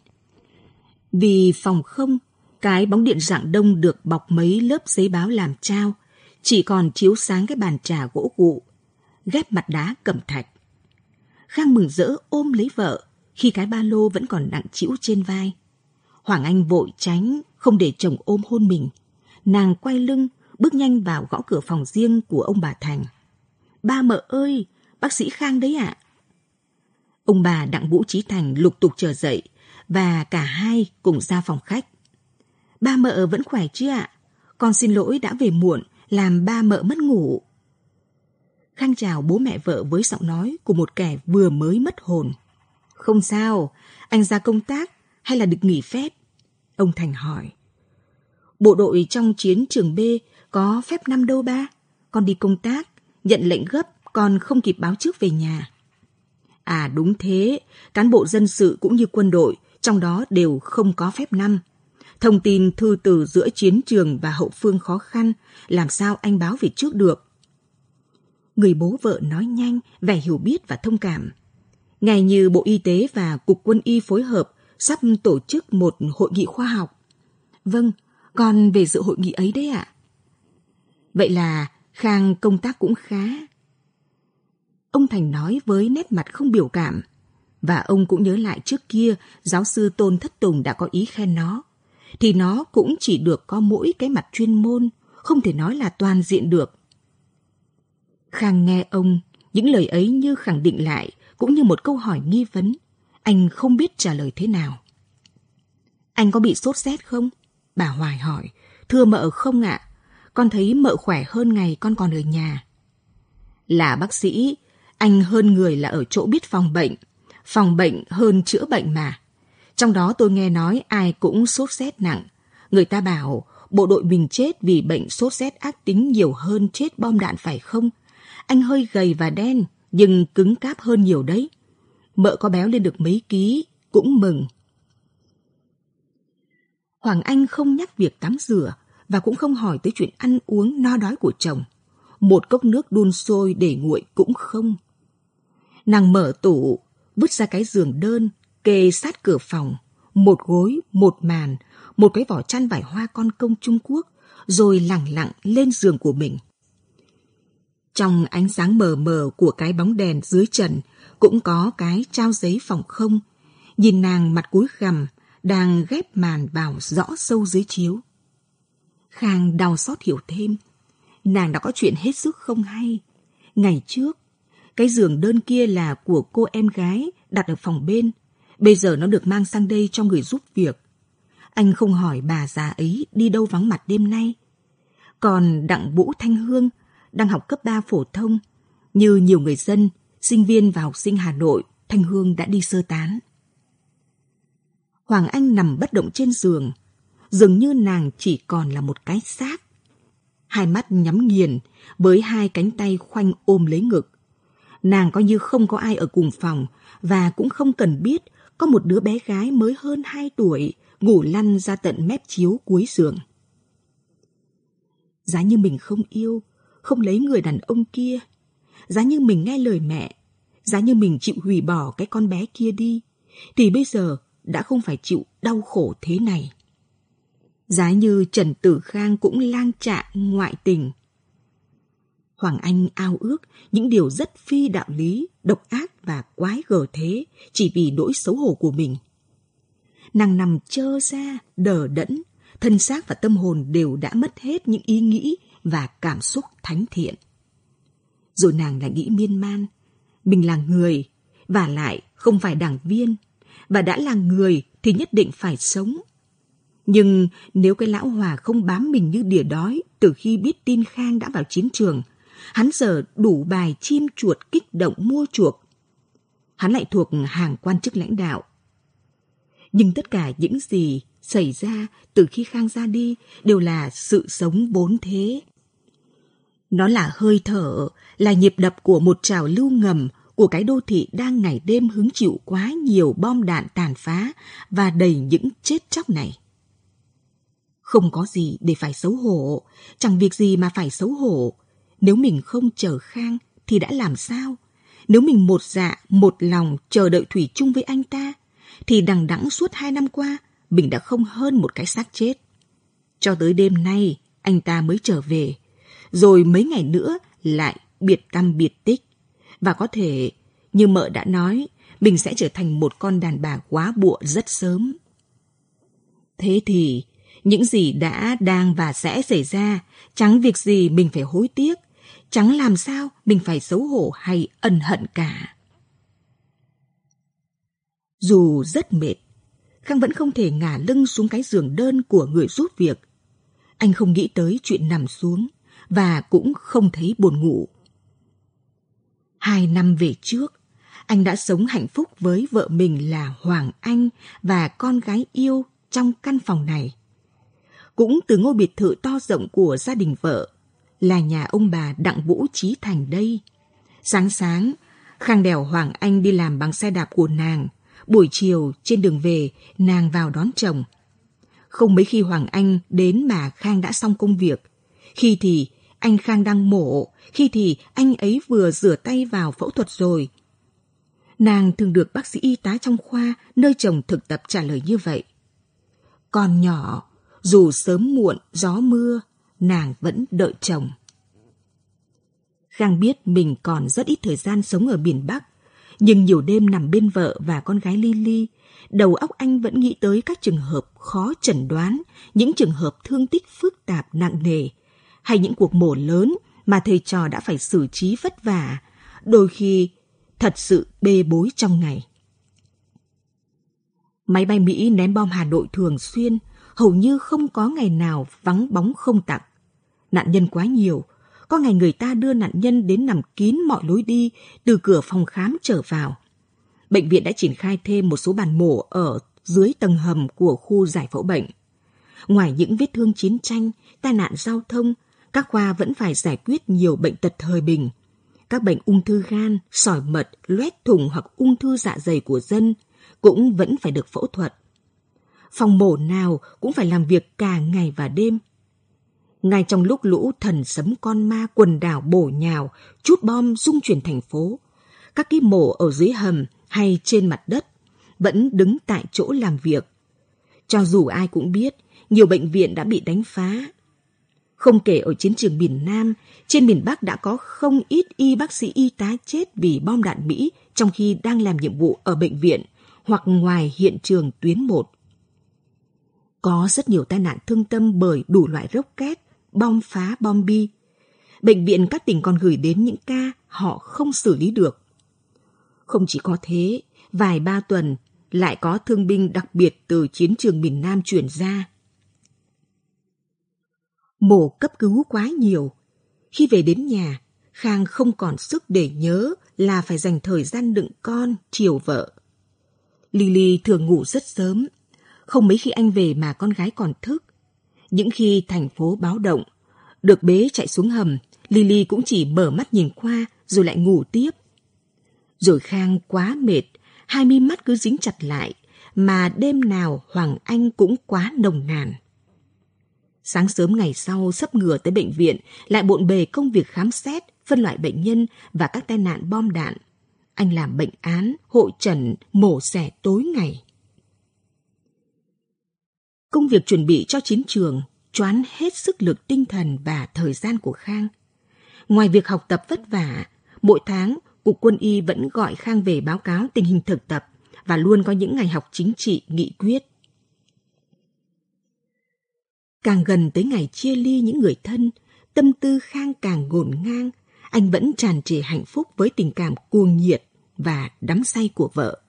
Vì phòng không, cái bóng điện rạng đông được bọc mấy lớp giấy báo làm trao, chỉ còn chiếu sáng cái bàn trà gỗ gụ, ghép mặt đá cẩm thạch. Khang mừng rỡ ôm lấy vợ khi cái ba lô vẫn còn nặng trĩu trên vai. Hoàng Anh vội tránh, không để chồng ôm hôn mình. Nàng quay lưng, bước nhanh vào gõ cửa phòng riêng của ông bà Thành. Ba mợ ơi, bác sĩ Khang đấy ạ. Ông bà Đặng Vũ Chí Thành lục tục trở dậy và cả hai cùng ra phòng khách. Ba mợ vẫn khỏe chứ ạ? Con xin lỗi đã về muộn, làm ba mợ mất ngủ. Khang chào bố mẹ vợ với giọng nói của một kẻ vừa mới mất hồn. Không sao, anh ra công tác hay là được nghỉ phép? Ông Thành hỏi. Bộ đội trong chiến trường B có phép năm đâu ba? Con đi công tác, nhận lệnh gấp, con không kịp báo trước về nhà. À đúng thế, cán bộ dân sự cũng như quân đội, trong đó đều không có phép năm. Thông tin thư từ giữa chiến trường và hậu phương khó khăn, làm sao anh báo về trước được? Người bố vợ nói nhanh, vẻ hiểu biết và thông cảm. Ngày như Bộ Y tế và Cục Quân y phối hợp sắp tổ chức một hội nghị khoa học. Vâng, con về dự hội nghị ấy đấy ạ. Vậy là Khang công tác cũng khá. Ông Thành nói với nét mặt không biểu cảm. Và ông cũng nhớ lại trước kia giáo sư Tôn Thất Tùng đã có ý khen nó. Thì nó cũng chỉ được có mỗi cái mặt chuyên môn, không thể nói là toàn diện được. Khang nghe ông, những lời ấy như khẳng định lại, cũng như một câu hỏi nghi vấn. Anh không biết trả lời thế nào. Anh có bị sốt rét không? Bà Hoài hỏi. Thưa mợ không ạ. Con thấy mợ khỏe hơn ngày con còn ở nhà. Là bác sĩ, anh hơn người là ở chỗ biết phòng bệnh. Phòng bệnh hơn chữa bệnh mà. Trong đó tôi nghe nói ai cũng sốt rét nặng. Người ta bảo bộ đội mình chết vì bệnh sốt rét ác tính nhiều hơn chết bom đạn phải không? Anh hơi gầy và đen, nhưng cứng cáp hơn nhiều đấy. Mợ có béo lên được mấy ký, cũng mừng. Hoàng Anh không nhắc việc tắm rửa và cũng không hỏi tới chuyện ăn uống no đói của chồng. Một cốc nước đun sôi để nguội cũng không. Nàng mở tủ, vứt ra cái giường đơn, kê sát cửa phòng, một gối, một màn, một cái vỏ chăn vải hoa con công Trung Quốc, rồi lẳng lặng lên giường của mình. Trong ánh sáng mờ mờ của cái bóng đèn dưới trần cũng có cái trao giấy phòng không, nhìn nàng mặt cúi gằm, đang ghép màn vào rõ sâu dưới chiếu. Khang đau xót hiểu thêm, nàng đã có chuyện hết sức không hay. Ngày trước, cái giường đơn kia là của cô em gái đặt ở phòng bên, bây giờ nó được mang sang đây cho người giúp việc. Anh không hỏi bà già ấy đi đâu vắng mặt đêm nay. Còn Đặng Vũ Thanh Hương đang học cấp ba phổ thông, như nhiều người dân, sinh viên và học sinh Hà Nội Thanh Hương đã đi sơ tán. Hoàng Anh nằm bất động trên giường, dường như nàng chỉ còn là một cái xác. Hai mắt nhắm nghiền, với hai cánh tay khoanh ôm lấy ngực. Nàng coi như không có ai ở cùng phòng, và cũng không cần biết có một đứa bé gái mới hơn hai tuổi ngủ lăn ra tận mép chiếu cuối giường. Giá như mình không yêu, không lấy người đàn ông kia, giá như mình nghe lời mẹ, giá như mình chịu hủy bỏ cái con bé kia đi, thì bây giờ đã không phải chịu đau khổ thế này. Giá như Trần Tử Khang cũng lang trạng ngoại tình. Hoàng Anh ao ước những điều rất phi đạo lý, độc ác và quái gở thế chỉ vì nỗi xấu hổ của mình. Nàng nằm trơ ra, đờ đẫn, thân xác và tâm hồn đều đã mất hết những ý nghĩ và cảm xúc thánh thiện. Rồi nàng lại nghĩ miên man, mình là người, vả lại không phải đảng viên, và đã là người thì nhất định phải sống. Nhưng nếu cái lão Hòa không bám mình như đỉa đói từ khi biết tin Khang đã vào chiến trường, hắn giờ đủ bài chim chuột kích động mua chuộc. Hắn lại thuộc hàng quan chức lãnh đạo. Nhưng tất cả những gì xảy ra từ khi Khang ra đi đều là sự sống vốn thế. Nó là hơi thở, là nhịp đập của một trào lưu ngầm của cái đô thị đang ngày đêm hứng chịu quá nhiều bom đạn tàn phá và đầy những chết chóc này. Không có gì để phải xấu hổ, chẳng việc gì mà phải xấu hổ. Nếu mình không chờ Khang thì đã làm sao? Nếu mình một dạ, một lòng chờ đợi thủy chung với anh ta, thì đằng đẵng suốt hai năm qua, mình đã không hơn một cái xác chết. Cho tới đêm nay, anh ta mới trở về. Rồi mấy ngày nữa lại biệt tăm biệt tích. Và có thể, như mợ đã nói, mình sẽ trở thành một con đàn bà quá bụa rất sớm. Thế thì, những gì đã, đang và sẽ xảy ra, chẳng việc gì mình phải hối tiếc, chẳng làm sao mình phải xấu hổ hay ân hận cả. Dù rất mệt, Khang vẫn không thể ngả lưng xuống cái giường đơn của người giúp việc. Anh không nghĩ tới chuyện nằm xuống và cũng không thấy buồn ngủ. Hai năm về trước, anh đã sống hạnh phúc với vợ mình là Hoàng Anh và con gái yêu trong căn phòng này. Cũng từ ngôi biệt thự to rộng của gia đình vợ, là nhà ông bà Đặng Vũ Chí Thành đây. Sáng sáng, Khang đèo Hoàng Anh đi làm bằng xe đạp của nàng. Buổi chiều trên đường về, nàng vào đón chồng. Không mấy khi Hoàng Anh đến mà Khang đã xong công việc. Khi thì anh Khang đang mổ, khi thì anh ấy vừa rửa tay vào phẫu thuật rồi. Nàng thường được bác sĩ y tá trong khoa nơi chồng thực tập trả lời như vậy. Con nhỏ, dù sớm muộn, gió mưa, nàng vẫn đợi chồng. Khang biết mình còn rất ít thời gian sống ở miền Bắc, nhưng nhiều đêm nằm bên vợ và con gái Lily, đầu óc anh vẫn nghĩ tới các trường hợp khó chẩn đoán, những trường hợp thương tích phức tạp nặng nề, hay những cuộc mổ lớn mà thầy trò đã phải xử trí vất vả, đôi khi thật sự bê bối trong ngày. Máy bay Mỹ ném bom Hà Nội thường xuyên, hầu như không có ngày nào vắng bóng không tặc. Nạn nhân quá nhiều, có ngày người ta đưa nạn nhân đến nằm kín mọi lối đi từ cửa phòng khám trở vào. Bệnh viện đã triển khai thêm một số bàn mổ ở dưới tầng hầm của khu giải phẫu bệnh. Ngoài những vết thương chiến tranh, tai nạn giao thông, các khoa vẫn phải giải quyết nhiều bệnh tật thời bình. Các bệnh ung thư gan, sỏi mật, loét thùng hoặc ung thư dạ dày của dân cũng vẫn phải được phẫu thuật. Phòng mổ nào cũng phải làm việc cả ngày và đêm. Ngay trong lúc lũ thần sấm con ma quần đảo bổ nhào, trút bom rung chuyển thành phố, các kíp mổ ở dưới hầm hay trên mặt đất vẫn đứng tại chỗ làm việc. Cho dù ai cũng biết, nhiều bệnh viện đã bị đánh phá. Không kể ở chiến trường miền Nam, trên miền Bắc đã có không ít y bác sĩ y tá chết vì bom đạn Mỹ trong khi đang làm nhiệm vụ ở bệnh viện hoặc ngoài hiện trường tuyến một. Có rất nhiều tai nạn thương tâm bởi đủ loại rocket, bom phá, bom bi. Bệnh viện các tỉnh còn gửi đến những ca họ không xử lý được. Không chỉ có thế, vài ba tuần lại có thương binh đặc biệt từ chiến trường miền Nam chuyển ra. Mổ cấp cứu quá nhiều. Khi về đến nhà, Khang không còn sức để nhớ là phải dành thời gian đựng con, chiều vợ. Lily thường ngủ rất sớm, không mấy khi anh về mà con gái còn thức. Những khi thành phố báo động, được bế chạy xuống hầm, Lily cũng chỉ mở mắt nhìn qua rồi lại ngủ tiếp. Rồi Khang quá mệt, hai mi mắt cứ dính chặt lại, mà đêm nào Hoàng Anh cũng quá nồng nàn. Sáng sớm ngày sau sắp ngửa tới bệnh viện, lại bộn bề công việc khám xét, phân loại bệnh nhân và các tai nạn bom đạn. Anh làm bệnh án, hội chẩn, mổ xẻ tối ngày. Công việc chuẩn bị cho chiến trường choán hết sức lực tinh thần và thời gian của Khang. Ngoài việc học tập vất vả, mỗi tháng Cục Quân y vẫn gọi Khang về báo cáo tình hình thực tập và luôn có những ngày học chính trị nghị quyết. Càng gần tới ngày chia ly những người thân, tâm tư Khang càng ngổn ngang. Anh vẫn tràn trề hạnh phúc với tình cảm cuồng nhiệt và đắm say của vợ.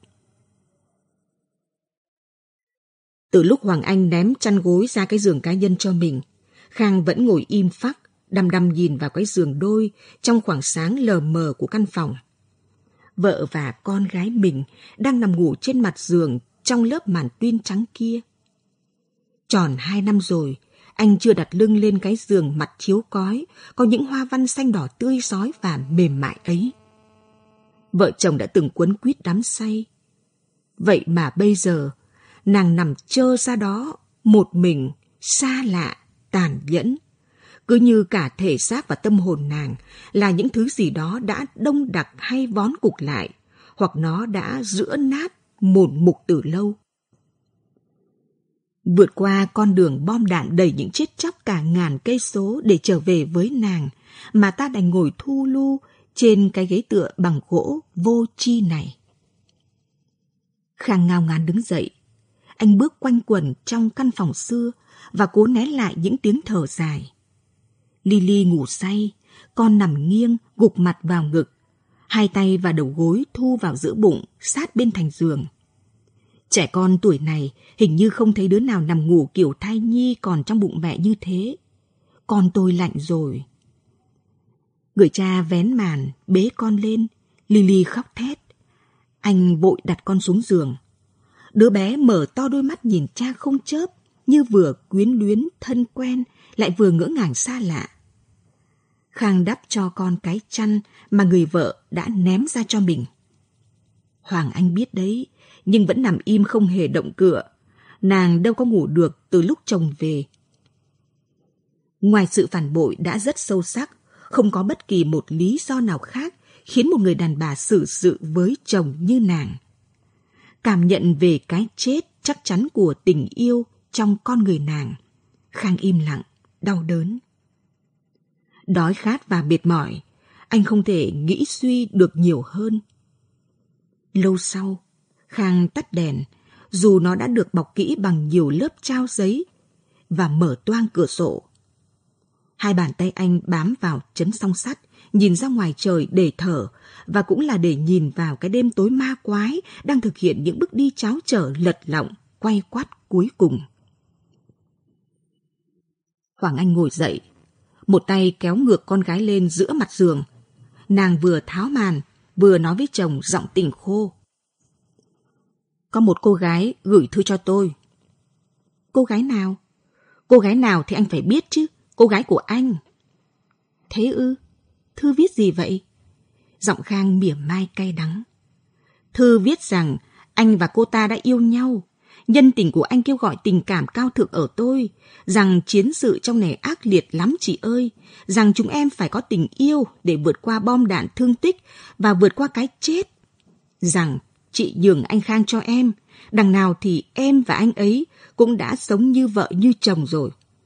Từ lúc Hoàng Anh ném chăn gối ra cái giường cá nhân cho mình, Khang vẫn ngồi im phắc, đăm đăm nhìn vào cái giường đôi trong khoảng sáng lờ mờ của căn phòng. Vợ và con gái mình đang nằm ngủ trên mặt giường trong lớp màn tuyên trắng kia. Tròn hai năm rồi, anh chưa đặt lưng lên cái giường mặt chiếu cói, có những hoa văn xanh đỏ tươi rói và mềm mại ấy. Vợ chồng đã từng quấn quýt đắm say. Vậy mà bây giờ, nàng nằm trơ ra đó, một mình, xa lạ, tàn nhẫn. Cứ như cả thể xác và tâm hồn nàng là những thứ gì đó đã đông đặc hay vón cục lại, hoặc nó đã rữa nát, mồn mục từ lâu. Vượt qua con đường bom đạn đầy những chết chóc cả ngàn cây số để trở về với nàng, mà ta đành ngồi thu lu trên cái ghế tựa bằng gỗ vô tri này. Khang ngao ngán đứng dậy. Anh bước quanh quẩn trong căn phòng xưa và cố nén lại những tiếng thở dài. Lily ngủ say, con nằm nghiêng, gục mặt vào ngực, hai tay và đầu gối thu vào giữa bụng, sát bên thành giường. Trẻ con tuổi này hình như không thấy đứa nào nằm ngủ kiểu thai nhi còn trong bụng mẹ như thế. Con tôi lạnh rồi. Người cha vén màn, bế con lên, Lily khóc thét. Anh vội đặt con xuống giường. Đứa bé mở to đôi mắt nhìn cha không chớp, như vừa quyến luyến thân quen, lại vừa ngỡ ngàng xa lạ. Khang đắp cho con cái chăn mà người vợ đã ném ra cho mình. Hoàng Anh biết đấy, nhưng vẫn nằm im không hề động cựa. Nàng đâu có ngủ được từ lúc chồng về. Ngoài sự phản bội đã rất sâu sắc, không có bất kỳ một lý do nào khác khiến một người đàn bà xử sự với chồng như nàng. Cảm nhận về cái chết chắc chắn của tình yêu trong con người nàng, Khang im lặng, đau đớn. Đói khát và mệt mỏi, anh không thể nghĩ suy được nhiều hơn. Lâu sau, Khang tắt đèn, dù nó đã được bọc kỹ bằng nhiều lớp trao giấy, và mở toang cửa sổ. Hai bàn tay anh bám vào chấn song sắt, nhìn ra ngoài trời để thở, và cũng là để nhìn vào cái đêm tối ma quái đang thực hiện những bước đi tráo trở lật lọng, quay quắt cuối cùng. Hoàng Anh ngồi dậy, một tay kéo ngược con gái lên giữa mặt giường. Nàng vừa tháo màn, vừa nói với chồng giọng tình khô. Có một cô gái gửi thư cho tôi. Cô gái nào? Cô gái nào thì anh phải biết chứ, cô gái của anh. Thế ư? Thư viết gì vậy? Giọng Khang mỉa mai cay đắng. Thư viết rằng anh và cô ta đã yêu nhau. Nhân tình của anh kêu gọi tình cảm cao thượng ở tôi, rằng chiến sự trong này ác liệt lắm chị ơi, rằng chúng em phải có tình yêu để vượt qua bom đạn thương tích và vượt qua cái chết. Rằng chị nhường anh Khang cho em, đằng nào thì em và anh ấy cũng đã sống như vợ như chồng rồi.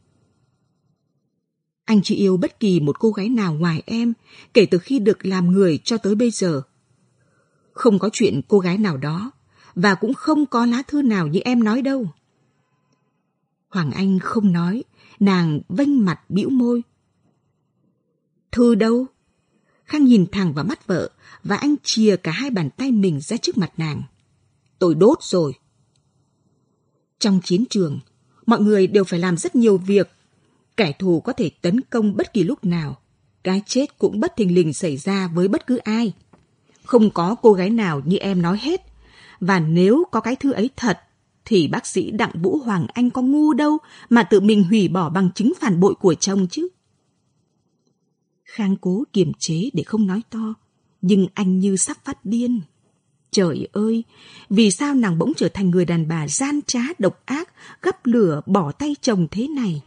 Anh chỉ yêu bất kỳ một cô gái nào ngoài em, kể từ khi được làm người cho tới bây giờ. Không có chuyện cô gái nào đó, và cũng không có lá thư nào như em nói đâu. Hoàng Anh không nói, nàng vênh mặt bĩu môi. Thư đâu? Khang nhìn thẳng vào mắt vợ, và anh chìa cả hai bàn tay mình ra trước mặt nàng. Tôi đốt rồi. Trong chiến trường, mọi người đều phải làm rất nhiều việc. Kẻ thù có thể tấn công bất kỳ lúc nào. cái chết cũng bất thình lình xảy ra với bất cứ ai. Không có cô gái nào như em nói hết. Và nếu có cái thư ấy thật, thì bác sĩ Đặng Vũ Hoàng Anh có ngu đâu mà tự mình hủy bỏ bằng chứng phản bội của chồng chứ. Khang cố kiềm chế để không nói to, nhưng anh như sắp phát điên. Trời ơi, vì sao nàng bỗng trở thành người đàn bà gian trá độc ác, gắp lửa bỏ tay chồng thế này?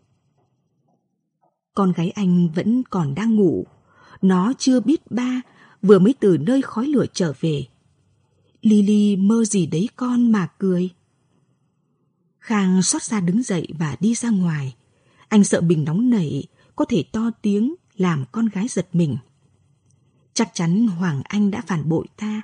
Con gái anh vẫn còn đang ngủ. Nó chưa biết ba, vừa mới từ nơi khói lửa trở về. Lily mơ gì đấy con mà cười. Khang xót xa đứng dậy và đi ra ngoài. Anh sợ mình nóng nảy, có thể to tiếng làm con gái giật mình. Chắc chắn Hoàng Anh đã phản bội ta.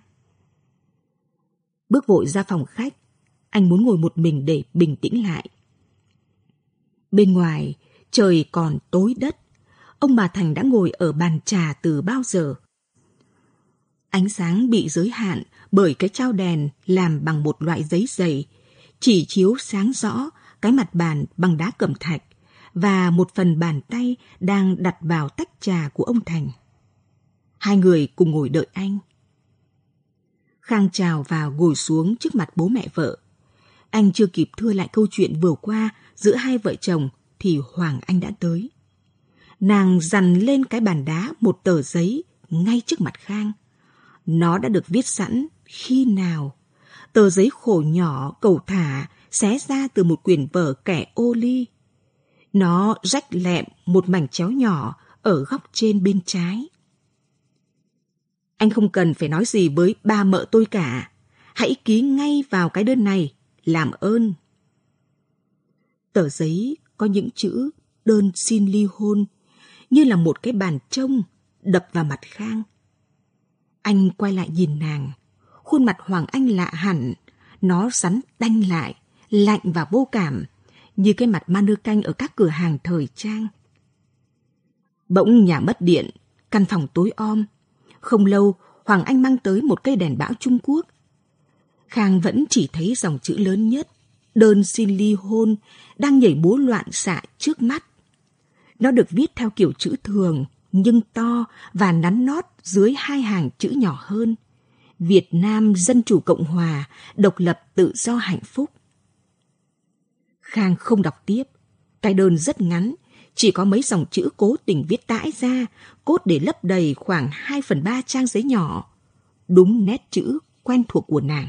Bước vội ra phòng khách, anh muốn ngồi một mình để bình tĩnh lại. Bên ngoài, trời còn tối đất. Ông bà Thành đã ngồi ở bàn trà từ bao giờ. Ánh sáng bị giới hạn bởi cái trao đèn làm bằng một loại giấy dày, chỉ chiếu sáng rõ cái mặt bàn bằng đá cẩm thạch và một phần bàn tay đang đặt vào tách trà của ông Thành. Hai người cùng ngồi đợi anh. Khang chào vào ngồi xuống trước mặt bố mẹ vợ. Anh chưa kịp thưa lại câu chuyện vừa qua giữa hai vợ chồng thì Hoàng Anh đã tới. Nàng dằn lên cái bàn đá một tờ giấy ngay trước mặt Khang. Nó đã được viết sẵn khi nào. Tờ giấy khổ nhỏ cẩu thả xé ra từ một quyển vở kẻ ô ly. Nó rách lẹm một mảnh chéo nhỏ ở góc trên bên trái. Anh không cần phải nói gì với ba mợ tôi cả. Hãy ký ngay vào cái đơn này, làm ơn. Tờ giấy có những chữ đơn xin ly hôn, như là một cái bàn trông đập vào mặt Khang. Anh quay lại nhìn nàng. Khuôn mặt Hoàng Anh lạ hẳn. Nó rắn đanh lại, lạnh và vô cảm, như cái mặt mannequin ở các cửa hàng thời trang. Bỗng nhà mất điện, căn phòng tối om. Không lâu, Hoàng Anh mang tới một cây đèn bão Trung Quốc. Khang vẫn chỉ thấy dòng chữ lớn nhất, đơn xin ly hôn, đang nhảy múa loạn xạ trước mắt. Nó được viết theo kiểu chữ thường, nhưng to và nắn nót dưới hai hàng chữ nhỏ hơn. Việt Nam Dân Chủ Cộng Hòa, độc lập tự do hạnh phúc. Khang không đọc tiếp. Cái đơn rất ngắn, chỉ có mấy dòng chữ cố tình viết tãi ra, cốt để lấp đầy khoảng hai phần ba trang giấy nhỏ. Đúng nét chữ quen thuộc của nàng.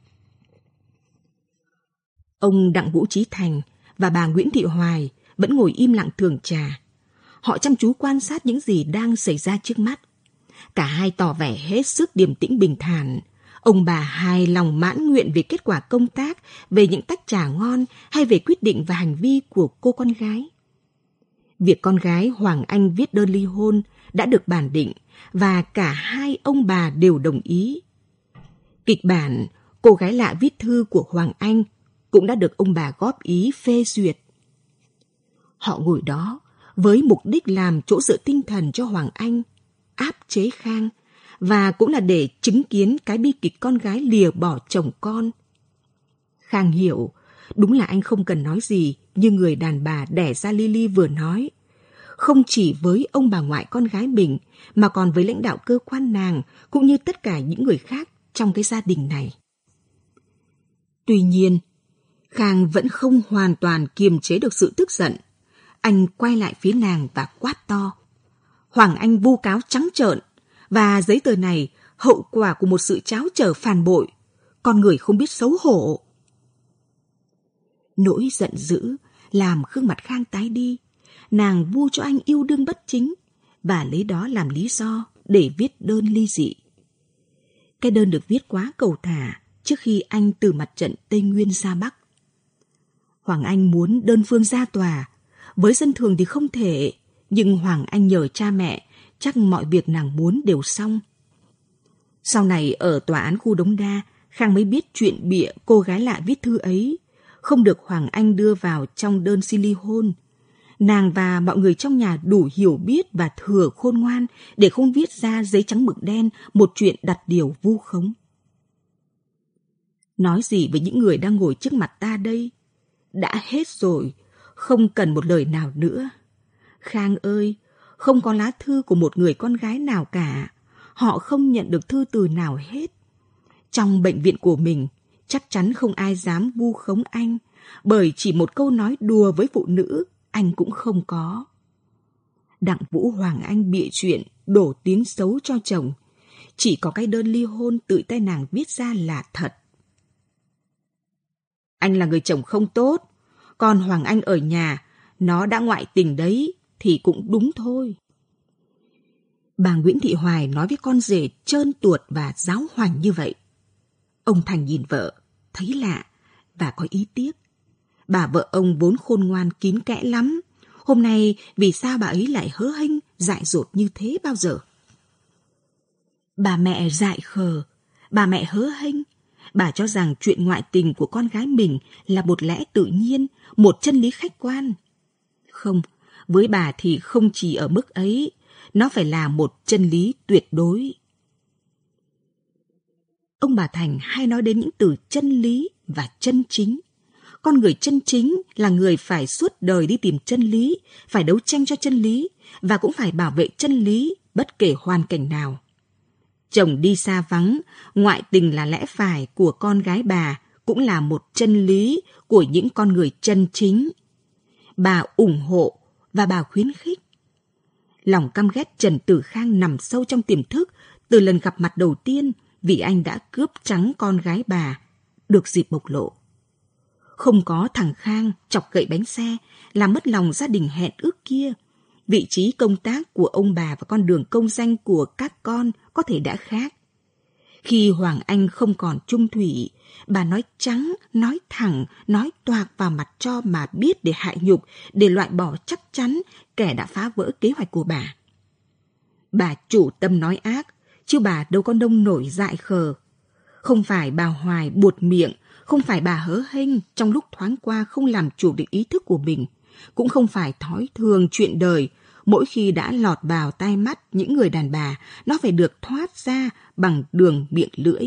Ông Đặng Vũ Chí Thành và bà Nguyễn Thị Hoài vẫn ngồi im lặng thưởng trà. Họ chăm chú quan sát những gì đang xảy ra trước mắt. Cả hai tỏ vẻ hết sức điềm tĩnh bình thản. Ông bà hài lòng mãn nguyện về kết quả công tác, về những tách trà ngon hay về quyết định và hành vi của cô con gái. Việc con gái Hoàng Anh viết đơn ly hôn đã được bàn định và cả hai ông bà đều đồng ý. Kịch bản cô gái lạ viết thư của Hoàng Anh cũng đã được ông bà góp ý phê duyệt. Họ ngồi đó với mục đích làm chỗ dựa tinh thần cho Hoàng Anh, áp chế Khang, và cũng là để chứng kiến cái bi kịch con gái lìa bỏ chồng con. Khang hiểu, đúng là anh không cần nói gì như người đàn bà đẻ ra Lily vừa nói. Không chỉ với ông bà ngoại con gái mình, mà còn với lãnh đạo cơ quan nàng, cũng như tất cả những người khác trong cái gia đình này. Tuy nhiên, Khang vẫn không hoàn toàn kiềm chế được sự tức giận. Anh quay lại phía nàng và quát to. Hoàng Anh vu cáo trắng trợn, và giấy tờ này hậu quả của một sự tráo trở phản bội. Con người không biết xấu hổ. Nỗi giận dữ làm gương mặt Khang tái đi. Nàng vu cho anh yêu đương bất chính và lấy đó làm lý do để viết đơn ly dị. Cái đơn được viết quá cầu thả trước khi anh từ mặt trận Tây Nguyên ra Bắc. Hoàng Anh muốn đơn phương ra tòa. Với dân thường thì không thể, nhưng Hoàng Anh nhờ cha mẹ, chắc mọi việc nàng muốn đều xong. Sau này ở tòa án khu Đống Đa, Khang mới biết chuyện bịa cô gái lạ viết thư ấy không được Hoàng Anh đưa vào trong đơn xin ly hôn. Nàng và mọi người trong nhà đủ hiểu biết và thừa khôn ngoan để không viết ra giấy trắng mực đen một chuyện đặt điều vu khống. Nói gì với những người đang ngồi trước mặt ta đây? Đã hết rồi, không cần một lời nào nữa. Khang ơi, không có lá thư của một người con gái nào cả. Họ không nhận được thư từ nào hết. Trong bệnh viện của mình, chắc chắn không ai dám vu khống anh, bởi chỉ một câu nói đùa với phụ nữ anh cũng không có. Đặng Vũ Hoàng Anh bịa chuyện đổ tiếng xấu cho chồng. Chỉ có cái đơn ly hôn tự tay nàng viết ra là thật. Anh là người chồng không tốt, còn Hoàng Anh ở nhà, nó đã ngoại tình đấy, thì cũng đúng thôi. Bà Nguyễn Thị Hoài nói với con rể trơn tuột và giáo hoành như vậy. Ông Thành nhìn vợ, thấy lạ và có ý tiếc. Bà vợ ông vốn khôn ngoan kín kẽ lắm. Hôm nay vì sao bà ấy lại hớ hênh, dại dột như thế bao giờ? Bà mẹ dại khờ, bà mẹ hớ hênh. Bà cho rằng chuyện ngoại tình của con gái mình là một lẽ tự nhiên, một chân lý khách quan. Không, với bà thì không chỉ ở mức ấy, nó phải là một chân lý tuyệt đối. Ông bà Thành hay nói đến những từ chân lý và chân chính. Con người chân chính là người phải suốt đời đi tìm chân lý, phải đấu tranh cho chân lý và cũng phải bảo vệ chân lý bất kể hoàn cảnh nào. Chồng đi xa vắng, ngoại tình là lẽ phải của con gái bà, cũng là một chân lý của những con người chân chính. Bà ủng hộ và bà khuyến khích. Lòng căm ghét Trần Tử Khang nằm sâu trong tiềm thức từ lần gặp mặt đầu tiên vì anh đã cướp trắng con gái bà, được dịp bộc lộ. Không có thằng Khang chọc gậy bánh xe, làm mất lòng gia đình hẹn ước kia. Vị trí công tác của ông bà và con đường công danh của các con có thể đã khác. Khi Hoàng Anh không còn chung thủy, bà nói trắng, nói thẳng, nói toạc vào mặt cho mà biết để hại nhục, để loại bỏ chắc chắn kẻ đã phá vỡ kế hoạch của bà. Bà chủ tâm nói ác, chứ bà đâu có nông nổi dại khờ. Không phải bà Hoài buột miệng, không phải bà hớ hênh trong lúc thoáng qua không làm chủ được ý thức của mình, cũng không phải thói thường chuyện đời. Mỗi khi đã lọt vào tai mắt những người đàn bà, nó phải được thoát ra bằng đường miệng lưỡi.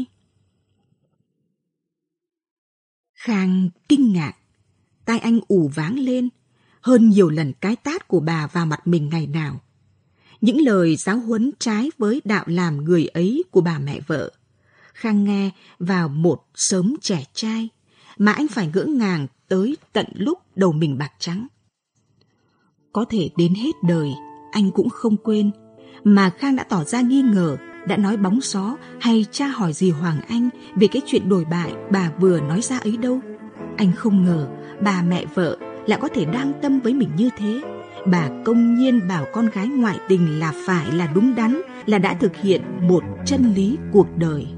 Khang kinh ngạc, tai anh ù váng lên, hơn nhiều lần cái tát của bà vào mặt mình ngày nào. Những lời giáo huấn trái với đạo làm người ấy của bà mẹ vợ. Khang nghe vào một sớm trẻ trai, mà anh phải ngỡ ngàng tới tận lúc đầu mình bạc trắng. Có thể đến hết đời, anh cũng không quên, mà Khang đã tỏ ra nghi ngờ, đã nói bóng xó hay tra hỏi gì Hoàng Anh về cái chuyện đồi bại bà vừa nói ra ấy đâu. Anh không ngờ bà mẹ vợ lại có thể đang tâm với mình như thế. Bà công nhiên bảo con gái ngoại tình là phải, là đúng đắn, là đã thực hiện một chân lý cuộc đời.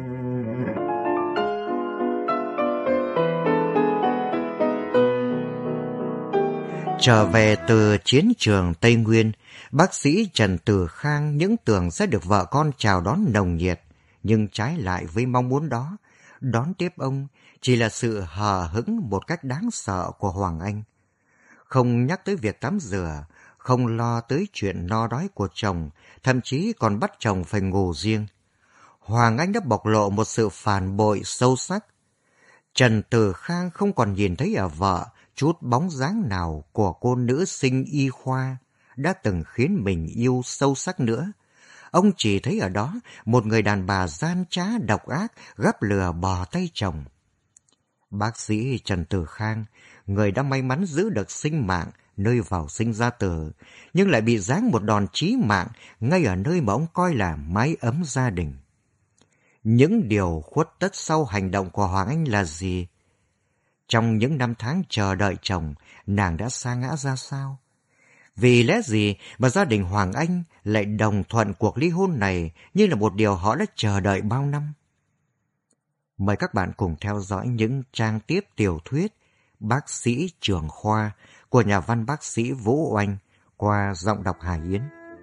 Trở về từ chiến trường Tây Nguyên, bác sĩ Trần Tử Khang những tưởng sẽ được vợ con chào đón nồng nhiệt, nhưng trái lại với mong muốn đó, đón tiếp ông chỉ là sự hờ hững một cách đáng sợ của Hoàng Anh. Không nhắc tới việc tắm rửa, không lo tới chuyện no đói của chồng, thậm chí còn bắt chồng phải ngủ riêng. Hoàng Anh đã bộc lộ một sự phản bội sâu sắc. Trần Tử Khang không còn nhìn thấy ở vợ chút bóng dáng nào của cô nữ sinh y khoa đã từng khiến mình yêu sâu sắc nữa. Ông chỉ thấy ở đó một người đàn bà gian trá độc ác gắp lừa bò tay chồng. Bác sĩ Trần Tử Khang, người đã may mắn giữ được sinh mạng nơi vào sinh ra tử, nhưng lại bị giáng một đòn chí mạng ngay ở nơi mà ông coi là mái ấm gia đình. Những điều khuất tất sau hành động của Hoàng Anh là gì? Trong những năm tháng chờ đợi chồng, nàng đã sa ngã ra sao? Vì lẽ gì mà gia đình Hoàng Anh lại đồng thuận cuộc ly hôn này như là một điều họ đã chờ đợi bao năm? Mời các bạn cùng theo dõi những trang tiếp tiểu thuyết Bác sĩ trưởng khoa của nhà văn bác sĩ Vũ Oanh qua giọng đọc Hà Yến.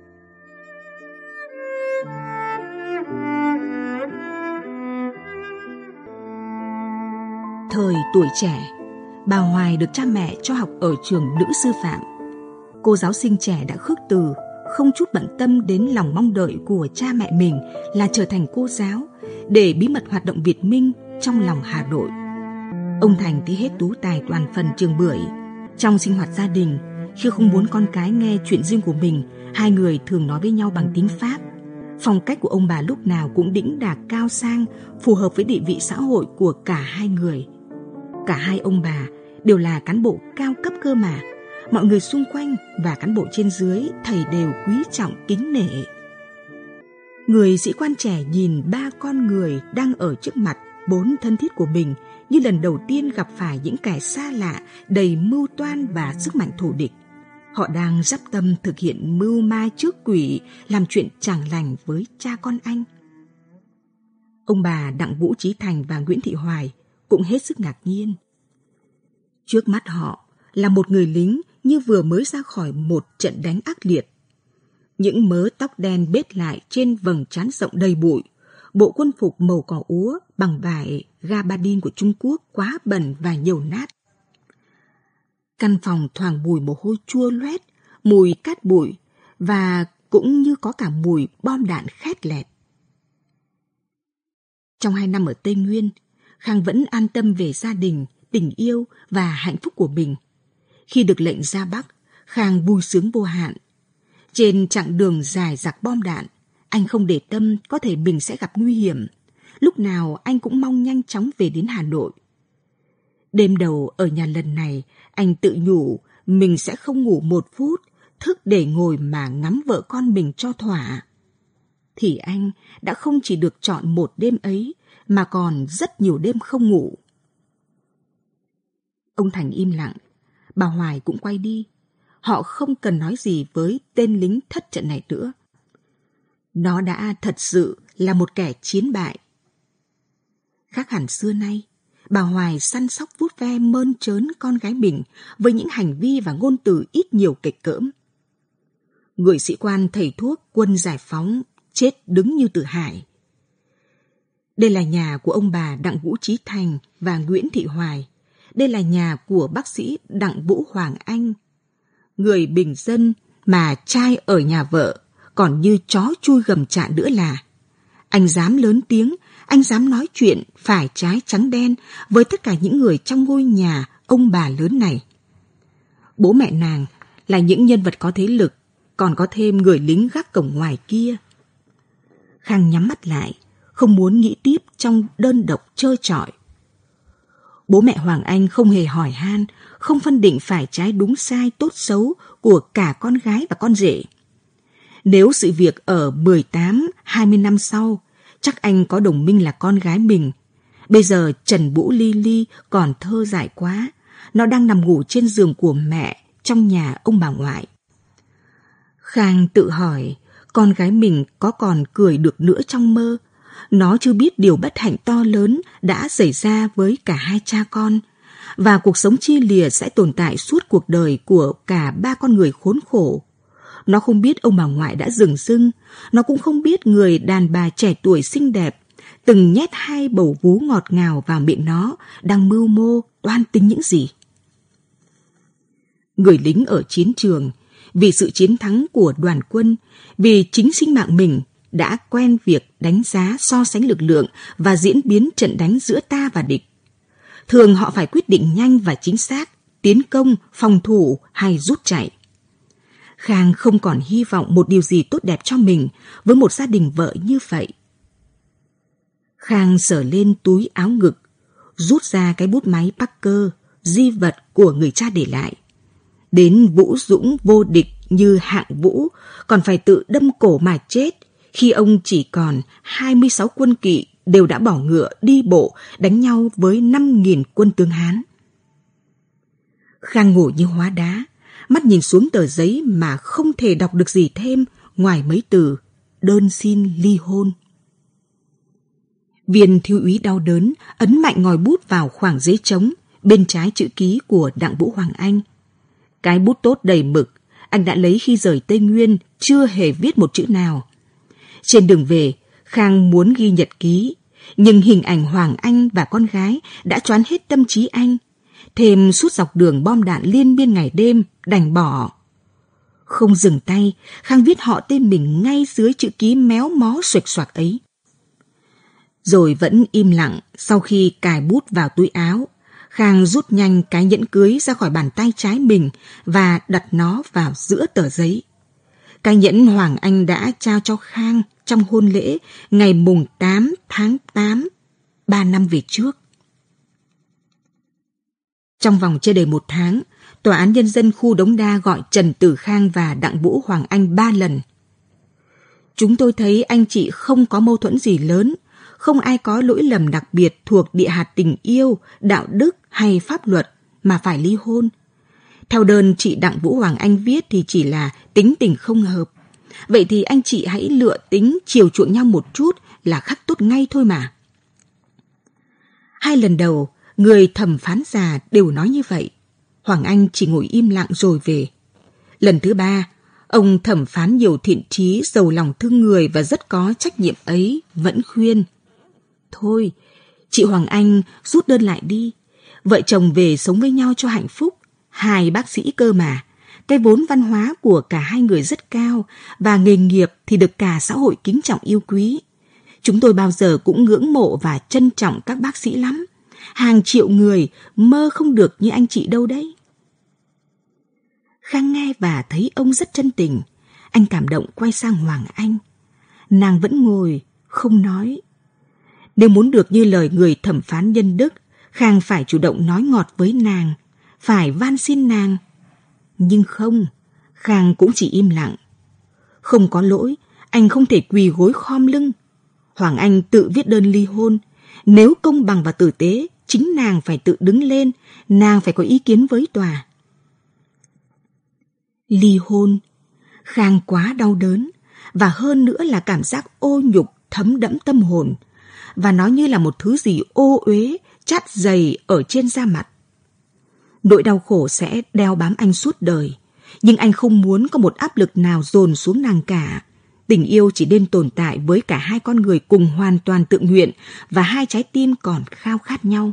Thời tuổi trẻ, bà Hoài được cha mẹ cho học ở trường nữ sư phạm. Cô giáo sinh trẻ đã khước từ, không chút bận tâm đến lòng mong đợi của cha mẹ mình là trở thành cô giáo để bí mật hoạt động Việt Minh trong lòng Hà Nội. Ông Thành thì hết tú tài toàn phần trường bưởi. Trong sinh hoạt gia đình, khi không muốn con cái nghe chuyện riêng của mình Hai người thường nói với nhau bằng tiếng Pháp. Phong cách của ông bà lúc nào cũng đĩnh đạc cao sang, phù hợp với địa vị xã hội của cả hai người. Cả hai ông bà đều là cán bộ cao cấp cơ mà. Mọi người xung quanh và cán bộ trên dưới thầy đều quý trọng kính nể. Người sĩ quan trẻ nhìn ba con người đang ở trước mặt bốn thân thiết của mình như lần đầu tiên gặp phải những kẻ xa lạ đầy mưu toan và sức mạnh thù địch. Họ đang dắp tâm thực hiện mưu ma trước quỷ, làm chuyện chẳng lành với cha con anh. Ông bà Đặng Vũ Chí Thành và Nguyễn Thị Hoài cũng hết sức ngạc nhiên. Trước mắt họ là một người lính như vừa mới ra khỏi một trận đánh ác liệt. Những mớ tóc đen bết lại trên vầng trán rộng đầy bụi, bộ quân phục màu cỏ úa bằng vải gabardine của Trung Quốc quá bẩn và nhầu nát. Căn phòng thoảng mùi mồ hôi chua loét, mùi cát bụi và cũng như có cả mùi bom đạn khét lẹt. Trong hai năm ở Tây Nguyên, Khang vẫn an tâm về gia đình, tình yêu và hạnh phúc của mình. Khi được lệnh ra Bắc, Khang vui sướng vô hạn. Trên chặng đường dài giặc bom đạn, anh không để tâm có thể mình sẽ gặp nguy hiểm. Lúc nào anh cũng mong nhanh chóng về đến Hà Nội. Đêm đầu ở nhà lần này, anh tự nhủ mình sẽ không ngủ một phút, thức để ngồi mà ngắm vợ con mình cho thỏa. Thì anh đã không chỉ được chọn một đêm ấy, mà còn rất nhiều đêm không ngủ. Ông Thành im lặng, bà Hoài cũng quay đi. Họ không cần nói gì với tên lính thất trận này nữa. Nó đã thật sự là một kẻ chiến bại. Khác hẳn xưa nay, bà Hoài săn sóc vuốt ve mơn trớn con gái mình với những hành vi và ngôn từ ít nhiều kịch cỡm. Người sĩ quan thầy thuốc quân giải phóng chết đứng như Tử Hải. Đây là nhà của ông bà Đặng Vũ Chí Thành và Nguyễn Thị Hoài. Đây là nhà của bác sĩ Đặng Vũ Hoàng Anh. Người bình dân mà trai ở nhà vợ còn như chó chui gầm chạn nữa là. Anh dám lớn tiếng, anh dám nói chuyện phải trái trắng đen với tất cả những người trong ngôi nhà ông bà lớn này. Bố mẹ nàng là những nhân vật có thế lực, còn có thêm người lính gác cổng ngoài kia. Khang nhắm mắt lại, không muốn nghĩ tiếp trong đơn độc trơ trọi. Bố mẹ Hoàng Anh không hề hỏi han, không phân định phải trái đúng sai tốt xấu của cả con gái và con rể. Nếu sự việc ở mười tám, hai mươi năm sau, chắc anh có đồng minh là con gái mình. Bây giờ Trần Vũ Ly Ly còn thơ dại quá, nó đang nằm ngủ trên giường của mẹ trong nhà ông bà ngoại. Khang tự hỏi, con gái mình có còn cười được nữa trong mơ? Nó chưa biết điều bất hạnh to lớn đã xảy ra với cả hai cha con, và cuộc sống chia lìa sẽ tồn tại suốt cuộc đời của cả ba con người khốn khổ. Nó không biết ông bà ngoại đã dửng dưng, nó cũng không biết người đàn bà trẻ tuổi xinh đẹp, từng nhét hai bầu vú ngọt ngào vào miệng nó, đang mưu mô, toan tính những gì. Người lính ở chiến trường, vì sự chiến thắng của đoàn quân, vì chính sinh mạng mình, đã quen việc đánh giá so sánh lực lượng và diễn biến trận đánh giữa ta và địch. Thường họ phải quyết định nhanh và chính xác, tiến công, phòng thủ hay rút chạy. Khang không còn hy vọng một điều gì tốt đẹp cho mình với một gia đình vợ như vậy. Khang sờ lên túi áo ngực, rút ra cái bút máy Parker, di vật của người cha để lại. Đến vũ dũng vô địch như Hạng Vũ còn phải tự đâm cổ mà chết, khi ông chỉ còn hai mươi sáu quân kỵ đều đã bỏ ngựa đi bộ đánh nhau với năm nghìn quân tướng Hán. Khang ngồi như hóa đá, mắt nhìn xuống tờ giấy mà không thể đọc được gì thêm ngoài mấy từ đơn xin ly hôn. Viên thiếu úy đau đớn ấn mạnh ngòi bút vào khoảng giấy trống, bên trái chữ ký của Đặng Vũ Hoàng Anh. Cái bút tốt đầy mực, anh đã lấy khi rời Tây Nguyên, chưa hề viết một chữ nào. Trên đường về, Khang muốn ghi nhật ký, nhưng hình ảnh Hoàng Anh và con gái đã choán hết tâm trí anh. Thêm suốt dọc đường bom đạn liên miên ngày đêm, đành bỏ. Không dừng tay, Khang viết họ tên mình ngay dưới chữ ký méo mó xuệch xoạc ấy. Rồi vẫn im lặng, sau khi cài bút vào túi áo, Khang rút nhanh cái nhẫn cưới ra khỏi bàn tay trái mình và đặt nó vào giữa tờ giấy. Cái nhẫn Hoàng Anh đã trao cho Khang trong hôn lễ ngày mùng tám tháng tám, ba năm về trước. Trong vòng chưa đầy một tháng, Tòa án Nhân dân khu Đống Đa gọi Trần Tử Khang và Đặng Vũ Hoàng Anh ba lần. Chúng tôi thấy anh chị không có mâu thuẫn gì lớn, không ai có lỗi lầm đặc biệt thuộc địa hạt tình yêu, đạo đức hay pháp luật mà phải ly hôn. Theo đơn chị Đặng Vũ Hoàng Anh viết thì chỉ là tính tình không hợp. Vậy thì anh chị hãy lựa tính chiều chuộng nhau một chút là khắc tốt ngay thôi mà. Hai lần đầu, người thẩm phán già đều nói như vậy. Hoàng Anh chỉ ngồi im lặng rồi về. Lần thứ ba, ông thẩm phán nhiều thiện trí, giàu lòng thương người và rất có trách nhiệm ấy vẫn khuyên. Thôi, chị Hoàng Anh rút đơn lại đi. Vợ chồng về sống với nhau cho hạnh phúc. Hai bác sĩ cơ mà. Cái vốn văn hóa của cả hai người rất cao và nghề nghiệp thì được cả xã hội kính trọng yêu quý. Chúng tôi bao giờ cũng ngưỡng mộ và trân trọng các bác sĩ lắm. Hàng triệu người mơ không được như anh chị đâu đấy. Khang nghe và thấy ông rất chân tình. Anh cảm động quay sang Hoàng Anh. Nàng vẫn ngồi, không nói. Nếu muốn được như lời người thẩm phán nhân đức, Khang phải chủ động nói ngọt với nàng, phải van xin nàng. Nhưng không, Khang cũng chỉ im lặng. Không có lỗi, anh không thể quỳ gối khom lưng. Hoàng Anh tự viết đơn ly hôn. Nếu công bằng và tử tế, chính nàng phải tự đứng lên, nàng phải có ý kiến với tòa. Ly hôn, Khang quá đau đớn, và hơn nữa là cảm giác ô nhục thấm đẫm tâm hồn, và nó như là một thứ gì ô uế, chát dày ở trên da mặt. Nỗi đau khổ sẽ đeo bám anh suốt đời, nhưng anh không muốn có một áp lực nào dồn xuống nàng cả. Tình yêu chỉ nên tồn tại với cả hai con người cùng hoàn toàn tự nguyện và hai trái tim còn khao khát nhau.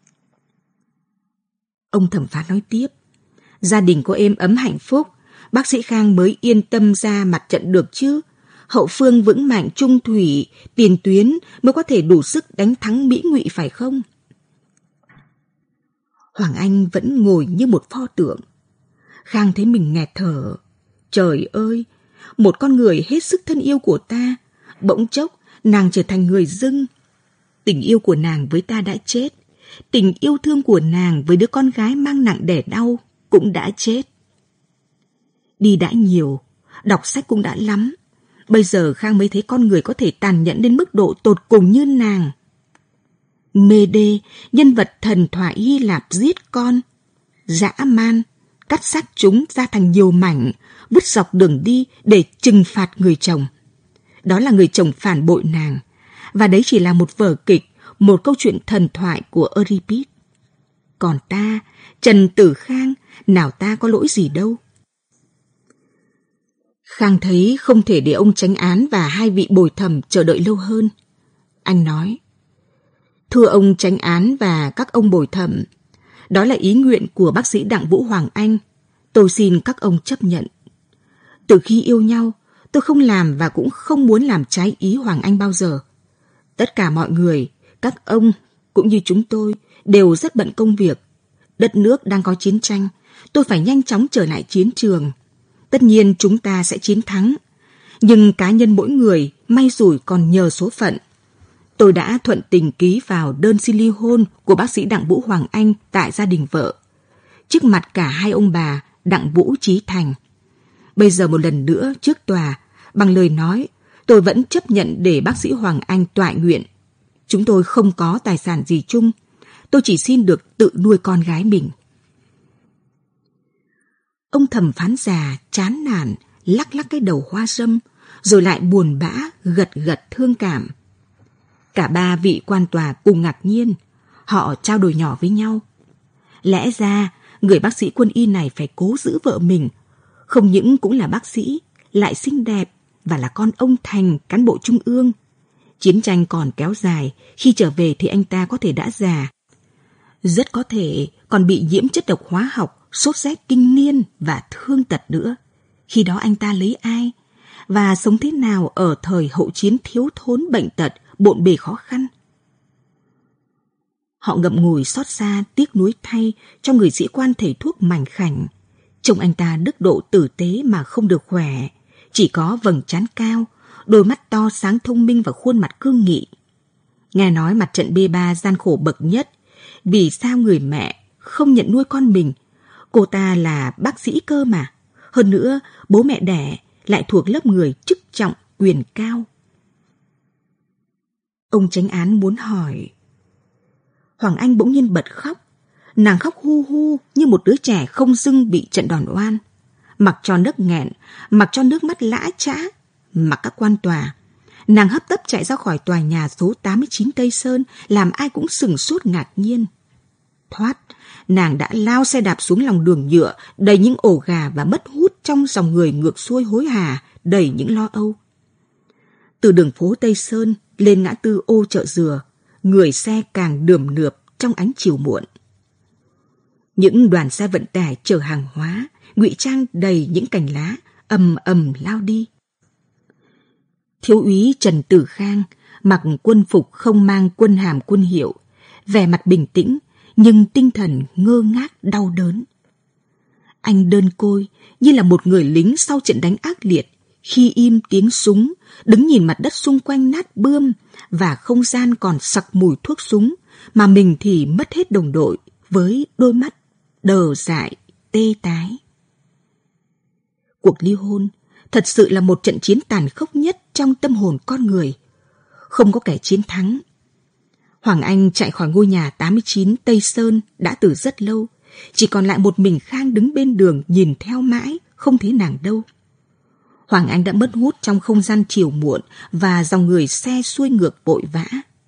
Ông thẩm phán nói tiếp, gia đình có êm ấm hạnh phúc, bác sĩ Khang mới yên tâm ra mặt trận được chứ. Hậu phương vững mạnh trung thủy, tiền tuyến mới có thể đủ sức đánh thắng Mỹ Ngụy phải không? Hoàng Anh vẫn ngồi như một pho tượng. Khang thấy mình nghẹt thở. Trời ơi, một con người hết sức thân yêu của ta, bỗng chốc nàng trở thành người dưng. Tình yêu của nàng với ta đã chết. Tình yêu thương của nàng với đứa con gái mang nặng đẻ đau cũng đã chết. Đi đã nhiều, đọc sách cũng đã lắm. Bây giờ Khang mới thấy con người có thể tàn nhẫn đến mức độ tột cùng như nàng. Mê đê, nhân vật thần thoại Hy Lạp giết con, dã man, cắt xác chúng ra thành nhiều mảnh, vứt dọc đường đi để trừng phạt người chồng. Đó là người chồng phản bội nàng, và đấy chỉ là một vở kịch, một câu chuyện thần thoại của Euripid. Còn ta, Trần Tử Khang, nào ta có lỗi gì đâu. Khang thấy không thể để ông chánh án và hai vị bồi thẩm chờ đợi lâu hơn. Anh nói, thưa ông chánh án và các ông bồi thẩm, đó là ý nguyện của bác sĩ Đặng Vũ Hoàng Anh. Tôi xin các ông chấp nhận. Từ khi yêu nhau, tôi không làm và cũng không muốn làm trái ý Hoàng Anh bao giờ. Tất cả mọi người, các ông cũng như chúng tôi đều rất bận công việc. Đất nước đang có chiến tranh, tôi phải nhanh chóng trở lại chiến trường. Tất nhiên chúng ta sẽ chiến thắng, nhưng cá nhân mỗi người may rủi còn nhờ số phận. Tôi đã thuận tình ký vào đơn xin ly hôn của bác sĩ Đặng Vũ Hoàng Anh tại gia đình vợ, trước mặt cả hai ông bà Đặng Vũ Chí Thành. Bây giờ một lần nữa trước tòa, bằng lời nói, tôi vẫn chấp nhận để bác sĩ Hoàng Anh toại nguyện. Chúng tôi không có tài sản gì chung, tôi chỉ xin được tự nuôi con gái mình. Ông thẩm phán già chán nản, lắc lắc cái đầu hoa râm, rồi lại buồn bã, gật gật thương cảm. Cả ba vị quan tòa cùng ngạc nhiên, họ trao đổi nhỏ với nhau. Lẽ ra, người bác sĩ quân y này phải cố giữ vợ mình, không những cũng là bác sĩ, lại xinh đẹp và là con ông Thành, cán bộ trung ương. Chiến tranh còn kéo dài, khi trở về thì anh ta có thể đã già. Rất có thể còn bị nhiễm chất độc hóa học, sốt rét kinh niên và thương tật nữa. Khi đó anh ta lấy ai? Và sống thế nào ở thời hậu chiến thiếu thốn bệnh tật, bộn bề khó khăn? Họ ngậm ngùi xót xa, tiếc nuối thay cho người sĩ quan thầy thuốc mảnh khảnh. Trông anh ta đức độ tử tế mà không được khỏe, Chỉ có vầng trán cao, đôi mắt to sáng thông minh và khuôn mặt cương nghị. Nghe nói mặt trận bê ba gian khổ bậc nhất, vì sao người mẹ không nhận nuôi con mình? Cô ta là bác sĩ cơ mà. Hơn nữa, bố mẹ đẻ lại thuộc lớp người chức trọng, quyền cao. Ông chánh án muốn hỏi. Hoàng Anh bỗng nhiên bật khóc. Nàng khóc hu hu như một đứa trẻ không dưng bị trận đòn oan. Mặc cho nước nghẹn, mặc cho nước mắt lã chã, mặc các quan tòa. Nàng hấp tấp chạy ra khỏi tòa nhà số tám mươi chín Tây Sơn, làm ai cũng sửng sốt ngạc nhiên. Thoát, nàng đã lao xe đạp xuống lòng đường nhựa, đầy những ổ gà và mất hút trong dòng người ngược xuôi hối hả, đầy những lo âu. Từ đường phố Tây Sơn lên ngã tư ô Chợ Dừa, người xe càng đườm nượp trong ánh chiều muộn. Những đoàn xe vận tải chở hàng hóa, ngụy trang đầy những cành lá, ầm ầm lao đi. Thiếu úy Trần Tử Khang mặc quân phục không mang quân hàm quân hiệu, vẻ mặt bình tĩnh nhưng tinh thần ngơ ngác đau đớn. Anh đơn côi như là một người lính sau trận đánh ác liệt, khi im tiếng súng, đứng nhìn mặt đất xung quanh nát bươm và không gian còn sặc mùi thuốc súng, mà mình thì mất hết đồng đội với đôi mắt đờ dại, tê tái. Cuộc ly hôn thật sự là một trận chiến tàn khốc nhất trong tâm hồn con người. Không có kẻ chiến thắng. Hoàng Anh chạy khỏi ngôi nhà tám mươi chín Tây Sơn đã từ rất lâu, chỉ còn lại một mình Khang đứng bên đường nhìn theo mãi, không thấy nàng đâu. Hoàng Anh đã mất hút trong không gian chiều muộn và dòng người xe xuôi ngược vội vã.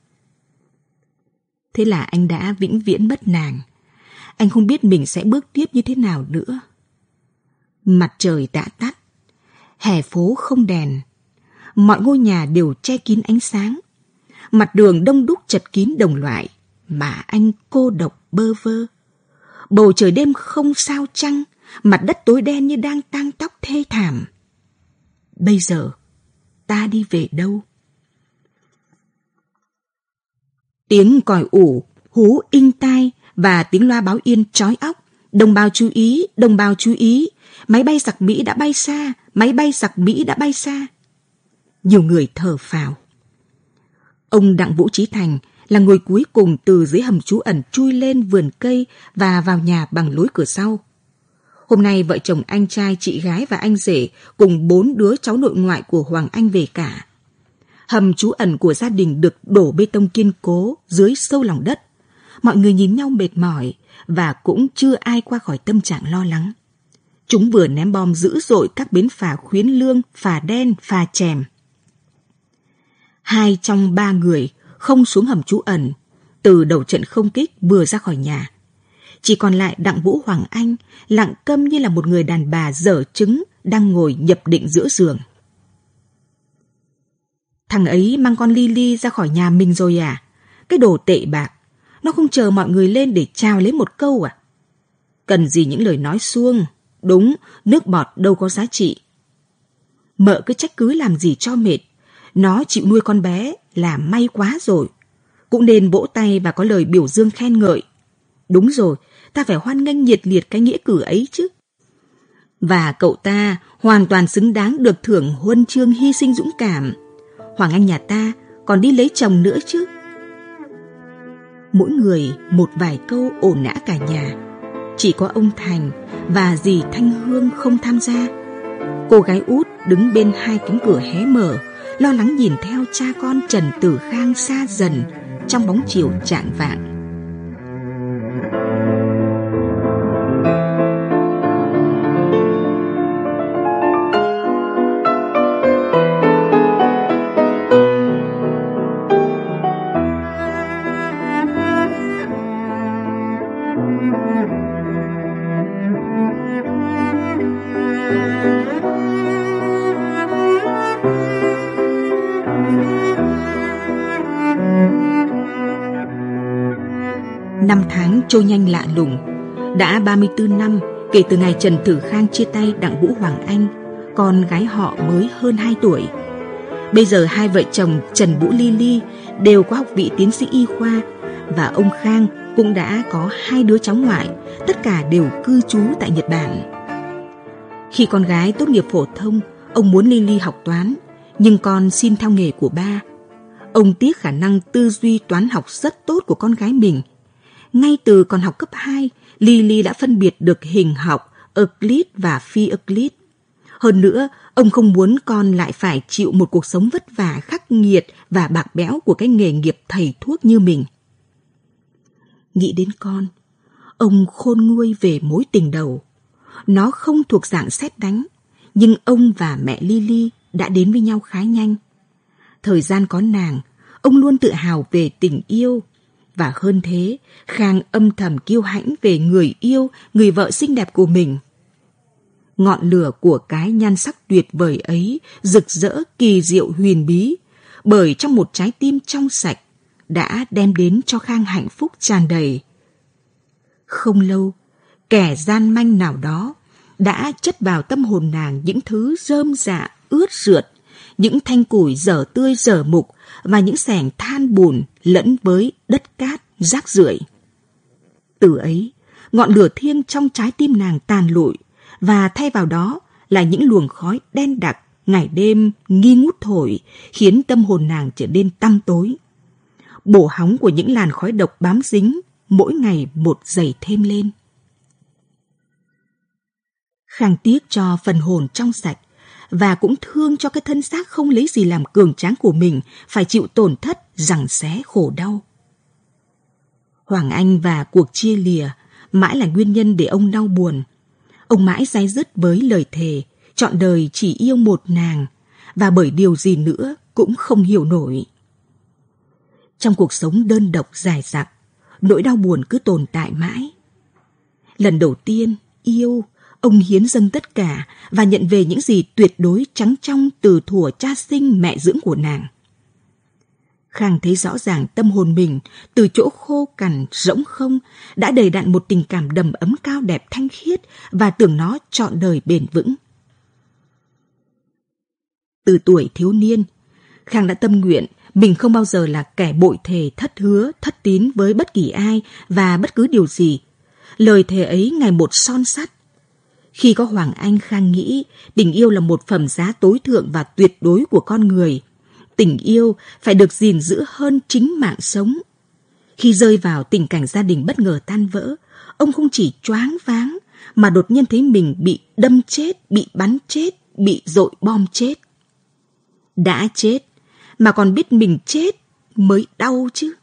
Thế là anh đã vĩnh viễn mất nàng. Anh không biết mình sẽ bước tiếp như thế nào nữa. Mặt trời đã tắt, hè phố không đèn, mọi ngôi nhà đều che kín ánh sáng. Mặt đường đông đúc chật kín đồng loại, mà anh cô độc bơ vơ. Bầu trời đêm không sao trăng, mặt đất tối đen như đang tang tóc thê thảm. Bây giờ, ta đi về đâu? Tiếng còi ủ, hú inh tai và tiếng loa báo yên chói óc. Đồng bào chú ý, đồng bào chú ý, máy bay giặc Mỹ đã bay xa, máy bay giặc Mỹ đã bay xa. Nhiều người thở phào. Ông Đặng Vũ Chí Thành là người cuối cùng từ dưới hầm trú ẩn chui lên vườn cây và vào nhà bằng lối cửa sau. Hôm nay vợ chồng anh trai, chị gái và anh rể cùng bốn đứa cháu nội ngoại của Hoàng Anh về cả. Hầm trú ẩn của gia đình được đổ bê tông kiên cố dưới sâu lòng đất. Mọi người nhìn nhau mệt mỏi và cũng chưa ai qua khỏi tâm trạng lo lắng. Chúng vừa ném bom dữ dội các bến phà Khuyến Lương, phà Đen, phà Chèm. Hai trong ba người không xuống hầm trú ẩn từ đầu trận không kích vừa ra khỏi nhà. Chỉ còn lại Đặng Vũ Hoàng Anh lặng câm như là một người đàn bà dở trứng đang ngồi nhập định giữa giường. Thằng ấy mang con Lily ra khỏi nhà mình rồi à? Cái đồ tệ bạc, nó không chờ mọi người lên để chào lấy một câu à? Cần gì những lời nói suông? Đúng, nước bọt đâu có giá trị. Mợ cứ trách cứ làm gì cho mệt. Nó chịu nuôi con bé là may quá rồi. Cũng nên vỗ tay và có lời biểu dương khen ngợi. Đúng rồi, ta phải hoan nghênh nhiệt liệt cái nghĩa cử ấy chứ. Và cậu ta hoàn toàn xứng đáng được thưởng huân chương hy sinh dũng cảm. Hoàng Anh nhà ta còn đi lấy chồng nữa chứ. Mỗi người một vài câu ồn ào cả nhà. Chỉ có ông Thành và dì Thanh Hương không tham gia. Cô gái út đứng bên hai cánh cửa hé mở, lo lắng nhìn theo cha con Trần Tử Khang xa dần trong bóng chiều chạng vạng. Năm tháng trôi nhanh lạ lùng. Đã ba mươi tư năm kể từ ngày Trần Tử Khang chia tay Đặng Vũ Hoàng Anh, con gái họ mới hơn hai tuổi. Bây giờ hai vợ chồng Trần Vũ Lily đều có học vị tiến sĩ y khoa, và ông Khang cũng đã có hai đứa cháu ngoại, tất cả đều cư trú tại Nhật Bản. Khi con gái tốt nghiệp phổ thông, Ông muốn Lily học toán, nhưng con xin theo nghề của ba. Ông tiếc khả năng tư duy toán học rất tốt của con gái mình. Ngay từ còn học cấp hai, Lily đã phân biệt được hình học, Euclid và phi Euclid. Hơn nữa, ông không muốn con lại phải chịu một cuộc sống vất vả, khắc nghiệt và bạc bẽo của cái nghề nghiệp thầy thuốc như mình. Nghĩ đến con, ông khôn nguôi về mối tình đầu. Nó không thuộc dạng sét đánh, nhưng ông và mẹ Lily đã đến với nhau khá nhanh. Thời gian có nàng, ông luôn tự hào về tình yêu. Và hơn thế, Khang âm thầm kiêu hãnh về người yêu, người vợ xinh đẹp của mình. Ngọn lửa của cái nhan sắc tuyệt vời ấy rực rỡ kỳ diệu huyền bí, bởi trong một trái tim trong sạch đã đem đến cho Khang hạnh phúc tràn đầy. Không lâu, kẻ gian manh nào đó đã chất vào tâm hồn nàng những thứ rơm rạ, ướt rượt, những thanh củi dở tươi dở mục và những xẻng than bùn lẫn với đất cát rác rưởi. Từ ấy, ngọn lửa thiêng trong trái tim nàng tàn lụi, và thay vào đó là những luồng khói đen đặc ngày đêm nghi ngút thổi, khiến tâm hồn nàng trở nên tăm tối. Bổ hóng của những làn khói độc bám dính mỗi ngày một dày thêm lên. Khang tiếc cho phần hồn trong sạch, và cũng thương cho cái thân xác không lấy gì làm cường tráng của mình phải chịu tổn thất, giằng xé khổ đau. Hoàng Anh và cuộc chia lìa mãi là nguyên nhân để ông đau buồn. Ông mãi day dứt với lời thề trọn đời chỉ yêu một nàng, và bởi điều gì nữa cũng không hiểu nổi. Trong cuộc sống đơn độc dài dặc, nỗi đau buồn cứ tồn tại mãi. Lần đầu tiên yêu, ông hiến dâng tất cả và nhận về những gì tuyệt đối trắng trong từ thuở cha sinh mẹ dưỡng của nàng. Khang thấy rõ ràng tâm hồn mình từ chỗ khô cằn, rỗng không đã đầy đặn một tình cảm đầm ấm cao đẹp thanh khiết, và tưởng nó trọn đời bền vững. Từ tuổi thiếu niên, Khang đã tâm nguyện mình không bao giờ là kẻ bội thề thất hứa, thất tín với bất kỳ ai và bất cứ điều gì. Lời thề ấy ngày một son sắt. Khi có Hoàng Anh, Khang nghĩ tình yêu là một phẩm giá tối thượng và tuyệt đối của con người. Tình yêu phải được gìn giữ hơn chính mạng sống. Khi rơi vào tình cảnh gia đình bất ngờ tan vỡ, ông không chỉ choáng váng mà đột nhiên thấy mình bị đâm chết, bị bắn chết, bị dội bom chết. Đã chết mà còn biết mình chết mới đau chứ.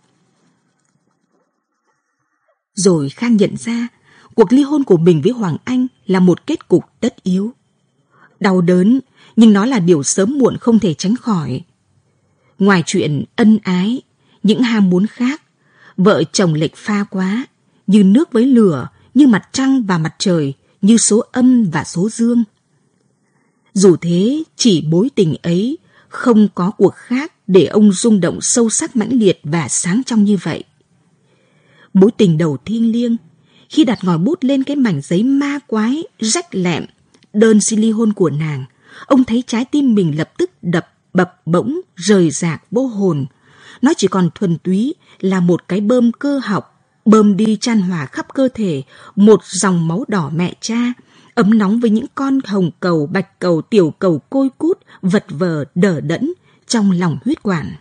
Rồi Khang nhận ra cuộc ly hôn của mình với Hoàng Anh là một kết cục tất yếu. Đau đớn, nhưng nó là điều sớm muộn không thể tránh khỏi. Ngoài chuyện ân ái, những ham muốn khác, vợ chồng lệch pha quá, như nước với lửa, như mặt trăng và mặt trời, như số âm và số dương. Dù thế, chỉ mối tình ấy không có cuộc khác để ông rung động sâu sắc mãnh liệt và sáng trong như vậy. Mối tình đầu thiêng liêng, khi đặt ngòi bút lên cái mảnh giấy ma quái, rách lẹm, đơn xin ly hôn của nàng, ông thấy trái tim mình lập tức đập bập bỗng, rời rạc vô hồn. Nó chỉ còn thuần túy là một cái bơm cơ học, bơm đi chan hòa khắp cơ thể, một dòng máu đỏ mẹ cha, ấm nóng với những con hồng cầu, bạch cầu, tiểu cầu côi cút, vật vờ đờ đẫn trong lòng huyết quản.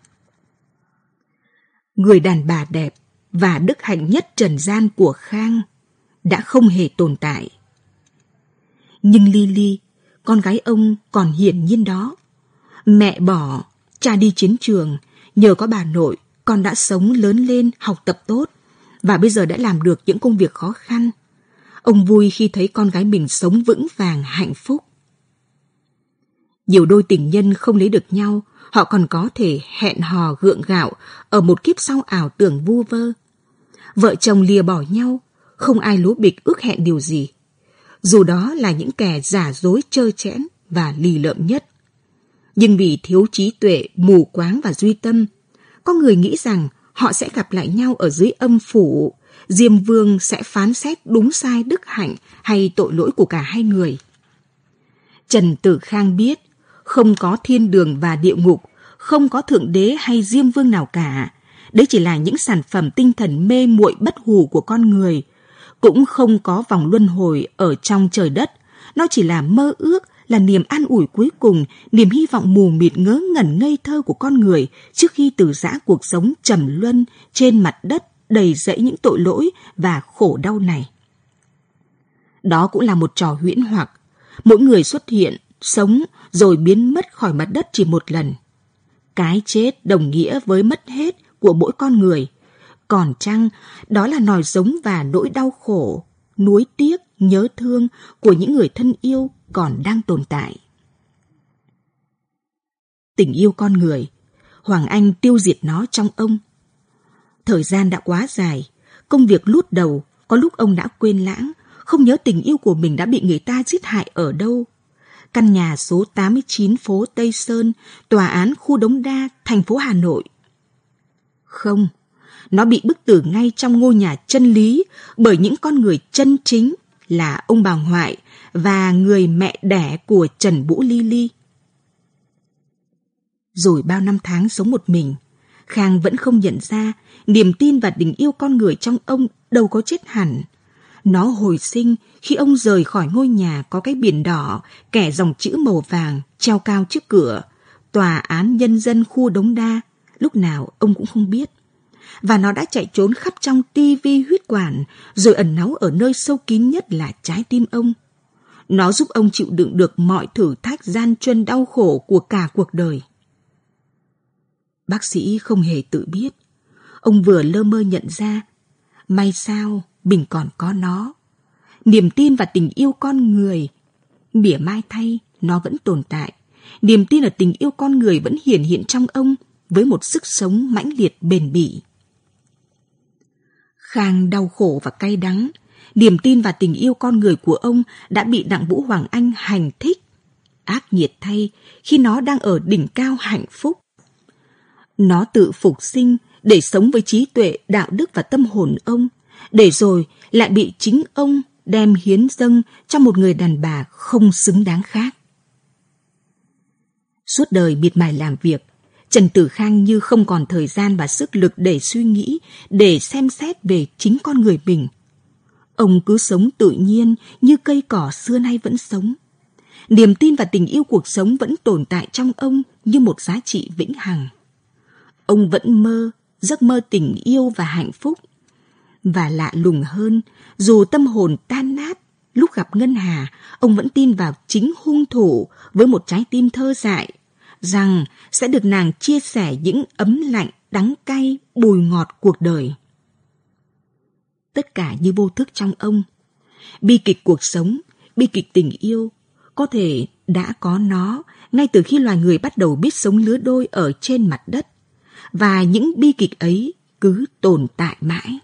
Người đàn bà đẹp và đức hạnh nhất trần gian của Khang đã không hề tồn tại. Nhưng Lily, con gái ông, còn hiển nhiên đó. Mẹ bỏ, cha đi chiến trường, nhờ có bà nội, con đã sống lớn lên, học tập tốt, và bây giờ đã làm được những công việc khó khăn. Ông vui khi thấy con gái mình sống vững vàng, hạnh phúc. Nhiều đôi tình nhân không lấy được nhau, họ còn có thể hẹn hò gượng gạo ở một kiếp sau ảo tưởng vu vơ. Vợ chồng lìa bỏ nhau, không ai lố bịch ước hẹn điều gì, dù đó là những kẻ giả dối trơ trẽn và lì lợm nhất. Nhưng vì thiếu trí tuệ, mù quáng và duy tâm, có người nghĩ rằng họ sẽ gặp lại nhau ở dưới âm phủ, Diêm Vương sẽ phán xét đúng sai đức hạnh hay tội lỗi của cả hai người. Trần Tử Khang biết không có thiên đường và địa ngục, không có thượng đế hay Diêm Vương nào cả. Đấy chỉ là những sản phẩm tinh thần mê muội bất hủ của con người. Cũng không có vòng luân hồi ở trong trời đất, nó chỉ là mơ ước, là niềm an ủi cuối cùng, niềm hy vọng mù mịt ngớ ngẩn ngây thơ của con người trước khi từ giã cuộc sống trầm luân trên mặt đất đầy rẫy những tội lỗi và khổ đau này. Đó cũng là một trò huyễn hoặc. Mỗi người xuất hiện, sống rồi biến mất khỏi mặt đất chỉ một lần. Cái chết đồng nghĩa với mất hết của mỗi con người. Còn chăng đó là nòi giống và nỗi đau khổ, nuối tiếc, nhớ thương của những người thân yêu còn đang tồn tại. Tình yêu con người, Hoàng Anh tiêu diệt nó trong ông. Thời gian đã quá dài, công việc lút đầu, có lúc ông đã quên lãng, không nhớ tình yêu của mình đã bị người ta giết hại ở đâu. Căn nhà số tám mươi chín phố Tây Sơn, tòa án khu Đống Đa, thành phố Hà Nội. Không, nó bị bức tử ngay trong ngôi nhà chân lý bởi những con người chân chính là ông bà ngoại và người mẹ đẻ của Trần Vũ Ly Ly. Rồi bao năm tháng sống một mình, Khang vẫn không nhận ra niềm tin và tình yêu con người trong ông đâu có chết hẳn. Nó hồi sinh khi ông rời khỏi ngôi nhà có cái biển đỏ kẻ dòng chữ màu vàng treo cao trước cửa, tòa án nhân dân khu Đống Đa, lúc nào ông cũng không biết. Và nó đã chạy trốn khắp trong tivi huyết quản, rồi ẩn náu ở nơi sâu kín nhất là trái tim ông. Nó giúp ông chịu đựng được mọi thử thách gian truân đau khổ của cả cuộc đời. Bác sĩ không hề tự biết. Ông vừa lơ mơ nhận ra, may sao mình còn có nó. Niềm tin và tình yêu con người, mỉa mai thay, nó vẫn tồn tại. Niềm tin ở tình yêu con người vẫn hiển hiện trong ông với một sức sống mãnh liệt bền bỉ. Khang đau khổ và cay đắng, niềm tin và tình yêu con người của ông đã bị Đặng Vũ Hoàng Anh hành thích. Ác nghiệt thay khi nó đang ở đỉnh cao hạnh phúc. Nó tự phục sinh để sống với trí tuệ, đạo đức và tâm hồn ông, để rồi lại bị chính ông đem hiến dâng cho một người đàn bà không xứng đáng khác. Suốt đời miệt mài làm việc, Trần Tử Khang như không còn thời gian và sức lực để suy nghĩ, để xem xét về chính con người mình. Ông cứ sống tự nhiên như cây cỏ xưa nay vẫn sống. Niềm tin và tình yêu cuộc sống vẫn tồn tại trong ông như một giá trị vĩnh hằng. Ông vẫn mơ, giấc mơ tình yêu và hạnh phúc. Và lạ lùng hơn, dù tâm hồn tan nát, lúc gặp Ngân Hà, ông vẫn tin vào chính hung thủ với một trái tim thơ dại, rằng sẽ được nàng chia sẻ những ấm lạnh, đắng cay, bùi ngọt cuộc đời. Tất cả như vô thức trong ông. Bi kịch cuộc sống, bi kịch tình yêu, có thể đã có nó ngay từ khi loài người bắt đầu biết sống lứa đôi ở trên mặt đất. Và những bi kịch ấy cứ tồn tại mãi.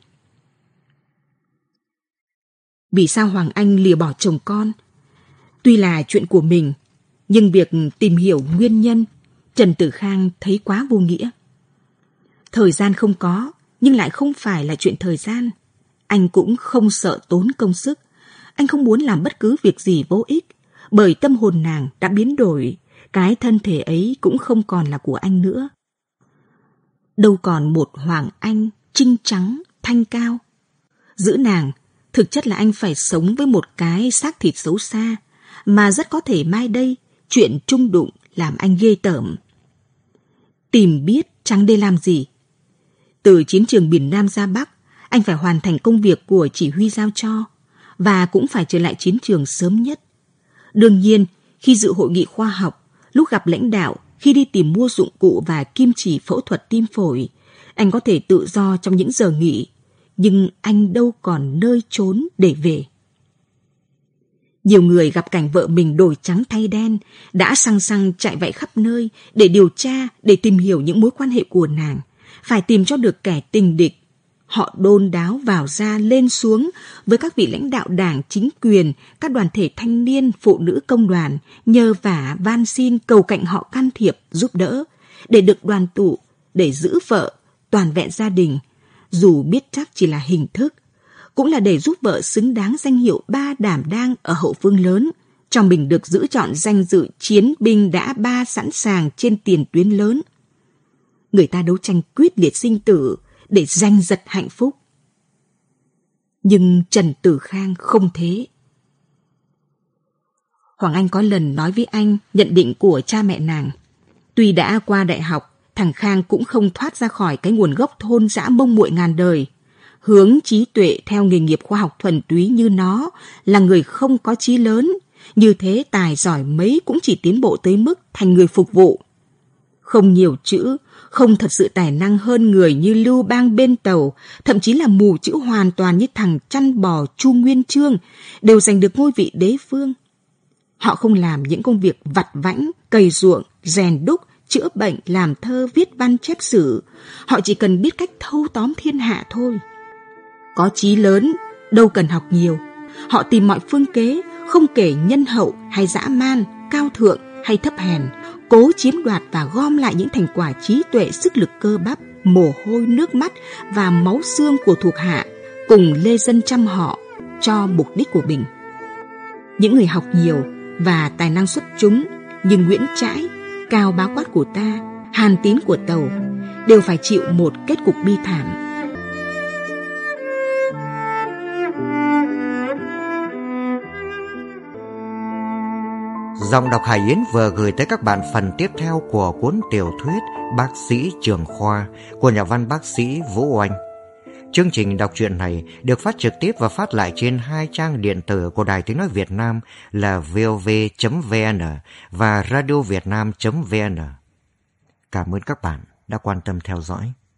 Vì sao Hoàng Anh lìa bỏ chồng con? Tuy là chuyện của mình, nhưng việc tìm hiểu nguyên nhân, Trần Tử Khang thấy quá vô nghĩa. Thời gian không có, nhưng lại không phải là chuyện thời gian. Anh cũng không sợ tốn công sức. Anh không muốn làm bất cứ việc gì vô ích, bởi tâm hồn nàng đã biến đổi, cái thân thể ấy cũng không còn là của anh nữa. Đâu còn một Hoàng Anh trinh trắng, thanh cao. Giữ nàng, thực chất là anh phải sống với một cái xác thịt xấu xa, mà rất có thể mai đây chuyện trung đụng làm anh ghê tởm. Tìm biết chẳng để làm gì. Từ chiến trường miền Nam ra Bắc, anh phải hoàn thành công việc của chỉ huy giao cho, và cũng phải trở lại chiến trường sớm nhất. Đương nhiên, khi dự hội nghị khoa học, lúc gặp lãnh đạo, khi đi tìm mua dụng cụ và kim chỉ phẫu thuật tim phổi, anh có thể tự do trong những giờ nghỉ, nhưng anh đâu còn nơi trốn để về. Nhiều người gặp cảnh vợ mình đổi trắng thay đen, đã xăng xăng chạy vạy khắp nơi để điều tra, để tìm hiểu những mối quan hệ của nàng, phải tìm cho được kẻ tình địch. Họ đôn đáo vào ra lên xuống với các vị lãnh đạo đảng, chính quyền, các đoàn thể thanh niên, phụ nữ công đoàn, nhờ vả, van xin, cầu cạnh họ can thiệp, giúp đỡ, để được đoàn tụ, để giữ vợ, toàn vẹn gia đình, dù biết chắc chỉ là hình thức, cũng là để giúp vợ xứng đáng danh hiệu ba đảm đang ở hậu phương lớn, cho mình được giữ chọn danh dự chiến binh đã ba sẵn sàng trên tiền tuyến lớn. Người ta đấu tranh quyết liệt sinh tử để giành giật hạnh phúc. Nhưng Trần Tử Khang không thế. Hoàng Anh có lần nói với anh nhận định của cha mẹ nàng. Tuy đã qua đại học, thằng Khang cũng không thoát ra khỏi cái nguồn gốc thôn dã mông muội ngàn đời. Hướng trí tuệ theo nghề nghiệp khoa học thuần túy như nó là người không có chí lớn. Như thế tài giỏi mấy cũng chỉ tiến bộ tới mức thành người phục vụ. Không nhiều chữ, không thật sự tài năng hơn người như Lưu Bang bên Tàu, thậm chí là mù chữ hoàn toàn như thằng chăn bò Chu Nguyên Chương, đều giành được ngôi vị đế vương. Họ không làm những công việc vặt vãnh, cày ruộng, rèn đúc, chữa bệnh, làm thơ, viết văn, chép sử. Họ chỉ cần biết cách thâu tóm thiên hạ thôi. Có chí lớn, đâu cần học nhiều. Họ tìm mọi phương kế, không kể nhân hậu hay dã man, cao thượng hay thấp hèn, cố chiếm đoạt và gom lại những thành quả trí tuệ, sức lực cơ bắp, mồ hôi, nước mắt và máu xương của thuộc hạ, cùng lê dân trăm họ cho mục đích của mình. Những người học nhiều và tài năng xuất chúng như Nguyễn Trãi, Cao Bá Quát của ta, Hàn Tín của Tàu đều phải chịu một kết cục bi thảm. Giọng đọc Hải Yến vừa gửi tới các bạn phần tiếp theo của cuốn tiểu thuyết Bác sĩ Trường Khoa của nhà văn bác sĩ Vũ Oanh. Chương trình đọc truyện này được phát trực tiếp và phát lại trên hai trang điện tử của Đài Tiếng Nói Việt Nam là vov chấm vn và radiovietnam chấm vn. Cảm ơn các bạn đã quan tâm theo dõi.